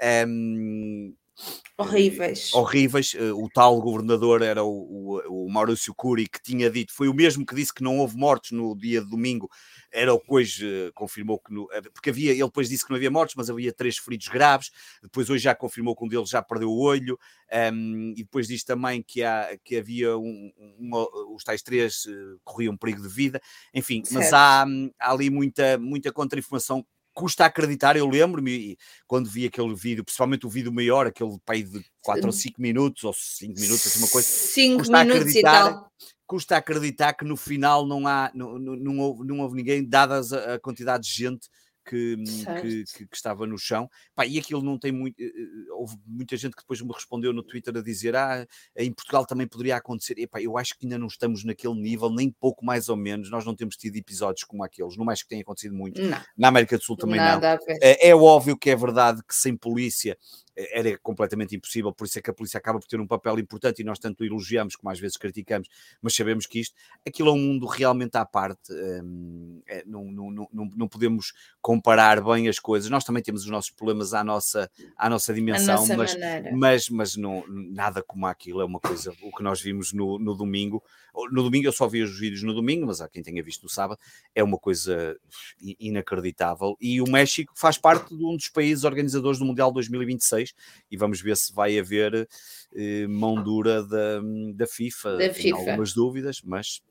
[SPEAKER 3] um,
[SPEAKER 1] horríveis.
[SPEAKER 3] Uh, horríveis. Uh, o tal governador era o, o, o Maurício Curi, que tinha dito, foi o mesmo que disse que não houve mortos no dia de domingo, era o que hoje uh, confirmou que, no, porque havia, ele depois disse que não havia mortos, mas havia três feridos graves, depois hoje já confirmou que um deles já perdeu o olho, um, e depois diz também que, há, que havia um, um, os tais três uh, corriam perigo de vida, enfim, certo. Mas há, há ali muita, muita contra-informação. Custa acreditar, eu lembro-me quando vi aquele vídeo, principalmente o vídeo maior, aquele pai de quatro ou cinco minutos, ou cinco minutos, assim uma coisa.
[SPEAKER 1] cinco minutos e tal.
[SPEAKER 3] Custa acreditar que no final não há, não, não, não, houve, não houve ninguém, dadas a, a quantidade de gente que, que, que, que estava no chão. Pá, e aquilo não tem muito. Houve muita gente que depois me respondeu no Twitter a dizer: ah, em Portugal também poderia acontecer. E, pá, eu acho que ainda não estamos naquele nível, nem pouco mais ou menos. Nós não temos tido episódios como aqueles. No mais que tem acontecido muito.
[SPEAKER 1] Não.
[SPEAKER 3] Na América do Sul também
[SPEAKER 1] Nada
[SPEAKER 3] não. É, é óbvio que é verdade que sem polícia era completamente impossível, por isso é que a polícia acaba por ter um papel importante e nós tanto elogiamos como às vezes criticamos, mas sabemos que isto, aquilo é um mundo realmente à parte, hum, é, não, não, não, não podemos comparar bem as coisas, nós também temos os nossos problemas à nossa, à nossa dimensão,
[SPEAKER 1] nossa
[SPEAKER 3] mas,
[SPEAKER 1] maneira.
[SPEAKER 3] mas, mas não, nada como aquilo, é uma coisa, o que nós vimos no, no domingo, no domingo eu só vi os vídeos no domingo, mas há quem tenha visto no sábado, é uma coisa inacreditável, e o México faz parte de um dos países organizadores do Mundial dois mil e vinte e seis, e vamos ver se vai haver eh, mão dura da, da FIFA,
[SPEAKER 1] da
[SPEAKER 3] tenho
[SPEAKER 1] FIFA.
[SPEAKER 3] algumas dúvidas, mas...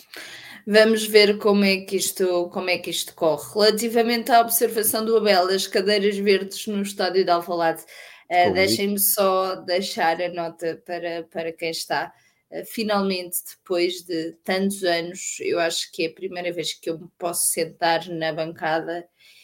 [SPEAKER 1] Vamos ver como é que isto, como é que isto corre. Relativamente à observação do Abel, as cadeiras verdes no estádio de Alvalade, uh, deixem-me só deixar a nota para, para quem está. Uh, finalmente, depois de tantos anos, eu acho que é a primeira vez que eu me posso sentar na bancada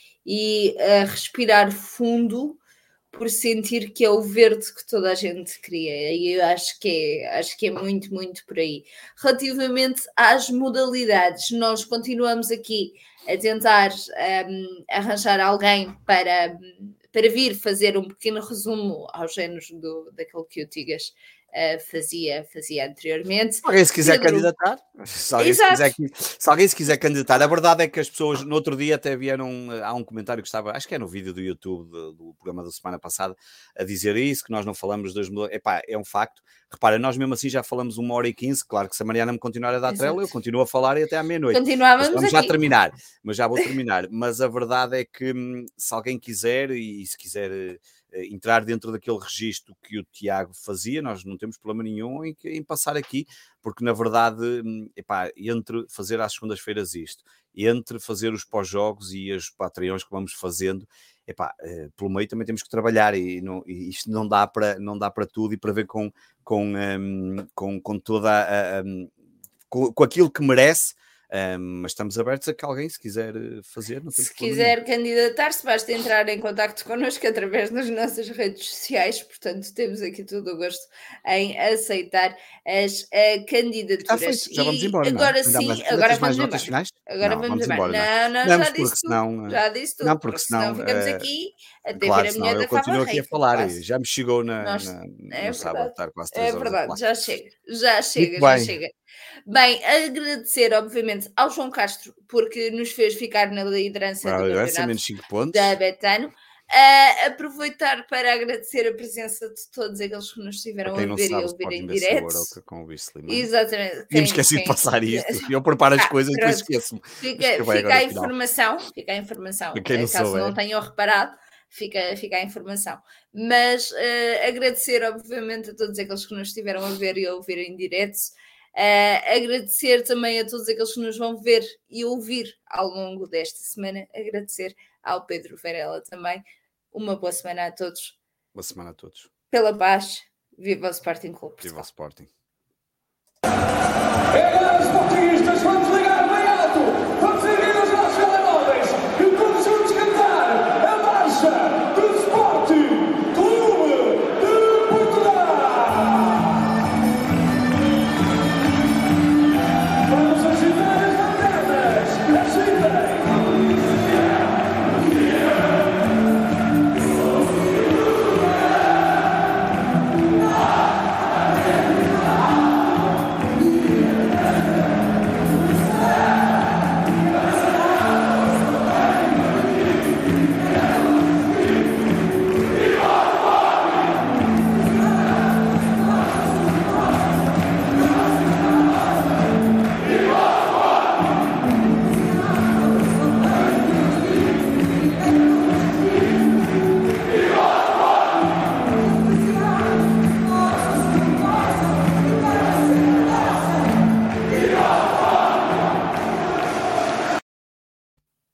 [SPEAKER 1] e uh, respirar fundo, por sentir que é o verde que toda a gente queria, e eu acho que é, acho que é muito, muito por aí. Relativamente às modalidades, nós continuamos aqui a tentar um, arranjar alguém para, para vir fazer um pequeno resumo aos géneros do, daquilo que o Tigas uh, fazia, fazia anteriormente.
[SPEAKER 3] Se alguém se quiser
[SPEAKER 1] Pedro...
[SPEAKER 3] candidatar, se alguém se, quiser, se alguém se quiser candidatar, a verdade é que as pessoas no outro dia até vieram, há um comentário que estava, acho que é no vídeo do YouTube do, do programa da semana passada, a dizer isso, que nós não falamos das modalidades. Epá, é um facto. Repara, nós mesmo assim já falamos uma hora e quinze, claro que se a Mariana me continuar a dar Exato. Trela, eu continuo a falar e até à meia-noite.
[SPEAKER 1] Continuávamos
[SPEAKER 3] vamos
[SPEAKER 1] aqui.
[SPEAKER 3] já terminar, mas já vou terminar. Mas a verdade é que se alguém quiser, e se quiser entrar dentro daquele registro que o Tiago fazia, nós não temos problema nenhum em, em passar aqui, porque na verdade, epá, entre fazer às segundas-feiras isto, entre fazer os pós-jogos e os Patreons que vamos fazendo, epá, pelo meio também temos que trabalhar e, não, e isto não dá para não dá para tudo e para ver com, com, um, com, com toda a, a, com, com aquilo que merece Um, mas estamos abertos a que alguém, se quiser fazer, não tem
[SPEAKER 1] Se quiser candidatar-se, basta entrar em contacto connosco através das nossas redes sociais, portanto temos aqui todo o gosto em aceitar as uh, candidaturas.
[SPEAKER 3] Está feito, já vamos
[SPEAKER 1] E
[SPEAKER 3] embora, não é?
[SPEAKER 1] agora
[SPEAKER 3] Ainda há
[SPEAKER 1] sim,
[SPEAKER 3] mais- ainda
[SPEAKER 1] agora
[SPEAKER 3] tens mais
[SPEAKER 1] vamos
[SPEAKER 3] notas
[SPEAKER 1] embora.
[SPEAKER 3] finais?
[SPEAKER 1] Agora
[SPEAKER 3] Não,
[SPEAKER 1] vamos,
[SPEAKER 3] vamos
[SPEAKER 1] embora.
[SPEAKER 3] embora,
[SPEAKER 1] Não, não,
[SPEAKER 3] Vamos,
[SPEAKER 1] já
[SPEAKER 3] porque
[SPEAKER 1] disse tudo.
[SPEAKER 3] senão, eh,
[SPEAKER 1] Já disse tudo.
[SPEAKER 3] não, porque
[SPEAKER 1] porque
[SPEAKER 3] senão,
[SPEAKER 1] senão ficamos
[SPEAKER 3] eh,
[SPEAKER 1] aqui até
[SPEAKER 3] Claro,
[SPEAKER 1] vir a
[SPEAKER 3] senão
[SPEAKER 1] mulher
[SPEAKER 3] eu
[SPEAKER 1] da Fava
[SPEAKER 3] continuo aqui a
[SPEAKER 1] Rica,
[SPEAKER 3] falar
[SPEAKER 1] quase.
[SPEAKER 3] e já me chegou na,
[SPEAKER 1] Nós-
[SPEAKER 3] na-
[SPEAKER 1] É
[SPEAKER 3] no sábado,
[SPEAKER 1] verdade.
[SPEAKER 3] estar quase
[SPEAKER 1] É
[SPEAKER 3] três horas a
[SPEAKER 1] verdade,
[SPEAKER 3] falar.
[SPEAKER 1] já chega, já chega,
[SPEAKER 3] Muito
[SPEAKER 1] já
[SPEAKER 3] bem.
[SPEAKER 1] chega. Bem, agradecer, obviamente, ao João Castro, porque nos fez ficar na liderança
[SPEAKER 3] Ora,
[SPEAKER 1] do
[SPEAKER 3] agora,
[SPEAKER 1] campeonato
[SPEAKER 3] menos cinco pontos.
[SPEAKER 1] da Betano. Uh, aproveitar para agradecer a presença de todos aqueles que nos
[SPEAKER 3] Para
[SPEAKER 1] estiveram
[SPEAKER 3] quem
[SPEAKER 1] a
[SPEAKER 3] não
[SPEAKER 1] ver e
[SPEAKER 3] sabe,
[SPEAKER 1] a
[SPEAKER 3] o
[SPEAKER 1] ouvir em
[SPEAKER 3] Sporting venceu o
[SPEAKER 1] direto.
[SPEAKER 3] Aroca com o Beasley.
[SPEAKER 1] Exatamente.
[SPEAKER 3] Tínhamos
[SPEAKER 1] Quem-
[SPEAKER 3] esquecido de
[SPEAKER 1] quem-
[SPEAKER 3] passar isto. Eu preparo as
[SPEAKER 1] Ah,
[SPEAKER 3] coisas e depois
[SPEAKER 1] pronto.
[SPEAKER 3] esqueço-me.
[SPEAKER 1] Fica,
[SPEAKER 3] Isto vai
[SPEAKER 1] fica
[SPEAKER 3] agora
[SPEAKER 1] a
[SPEAKER 3] no final.
[SPEAKER 1] informação, fica a informação.
[SPEAKER 3] Para quem não
[SPEAKER 1] Caso
[SPEAKER 3] souber.
[SPEAKER 1] não tenham reparado, fica, fica a informação. Mas uh, agradecer, obviamente, a todos aqueles que nos estiveram a ver e a ouvir em direto. Uh, agradecer também a todos aqueles que nos vão ver e ouvir ao longo desta semana. Agradecer ao Pedro Varela também. Uma boa semana a todos.
[SPEAKER 3] Boa semana a todos.
[SPEAKER 1] Pela paz. Viva o Sporting Clube
[SPEAKER 3] Viva o
[SPEAKER 1] Portugal.
[SPEAKER 3] Sporting.
[SPEAKER 4] É, Sportingistas, vamos ligar!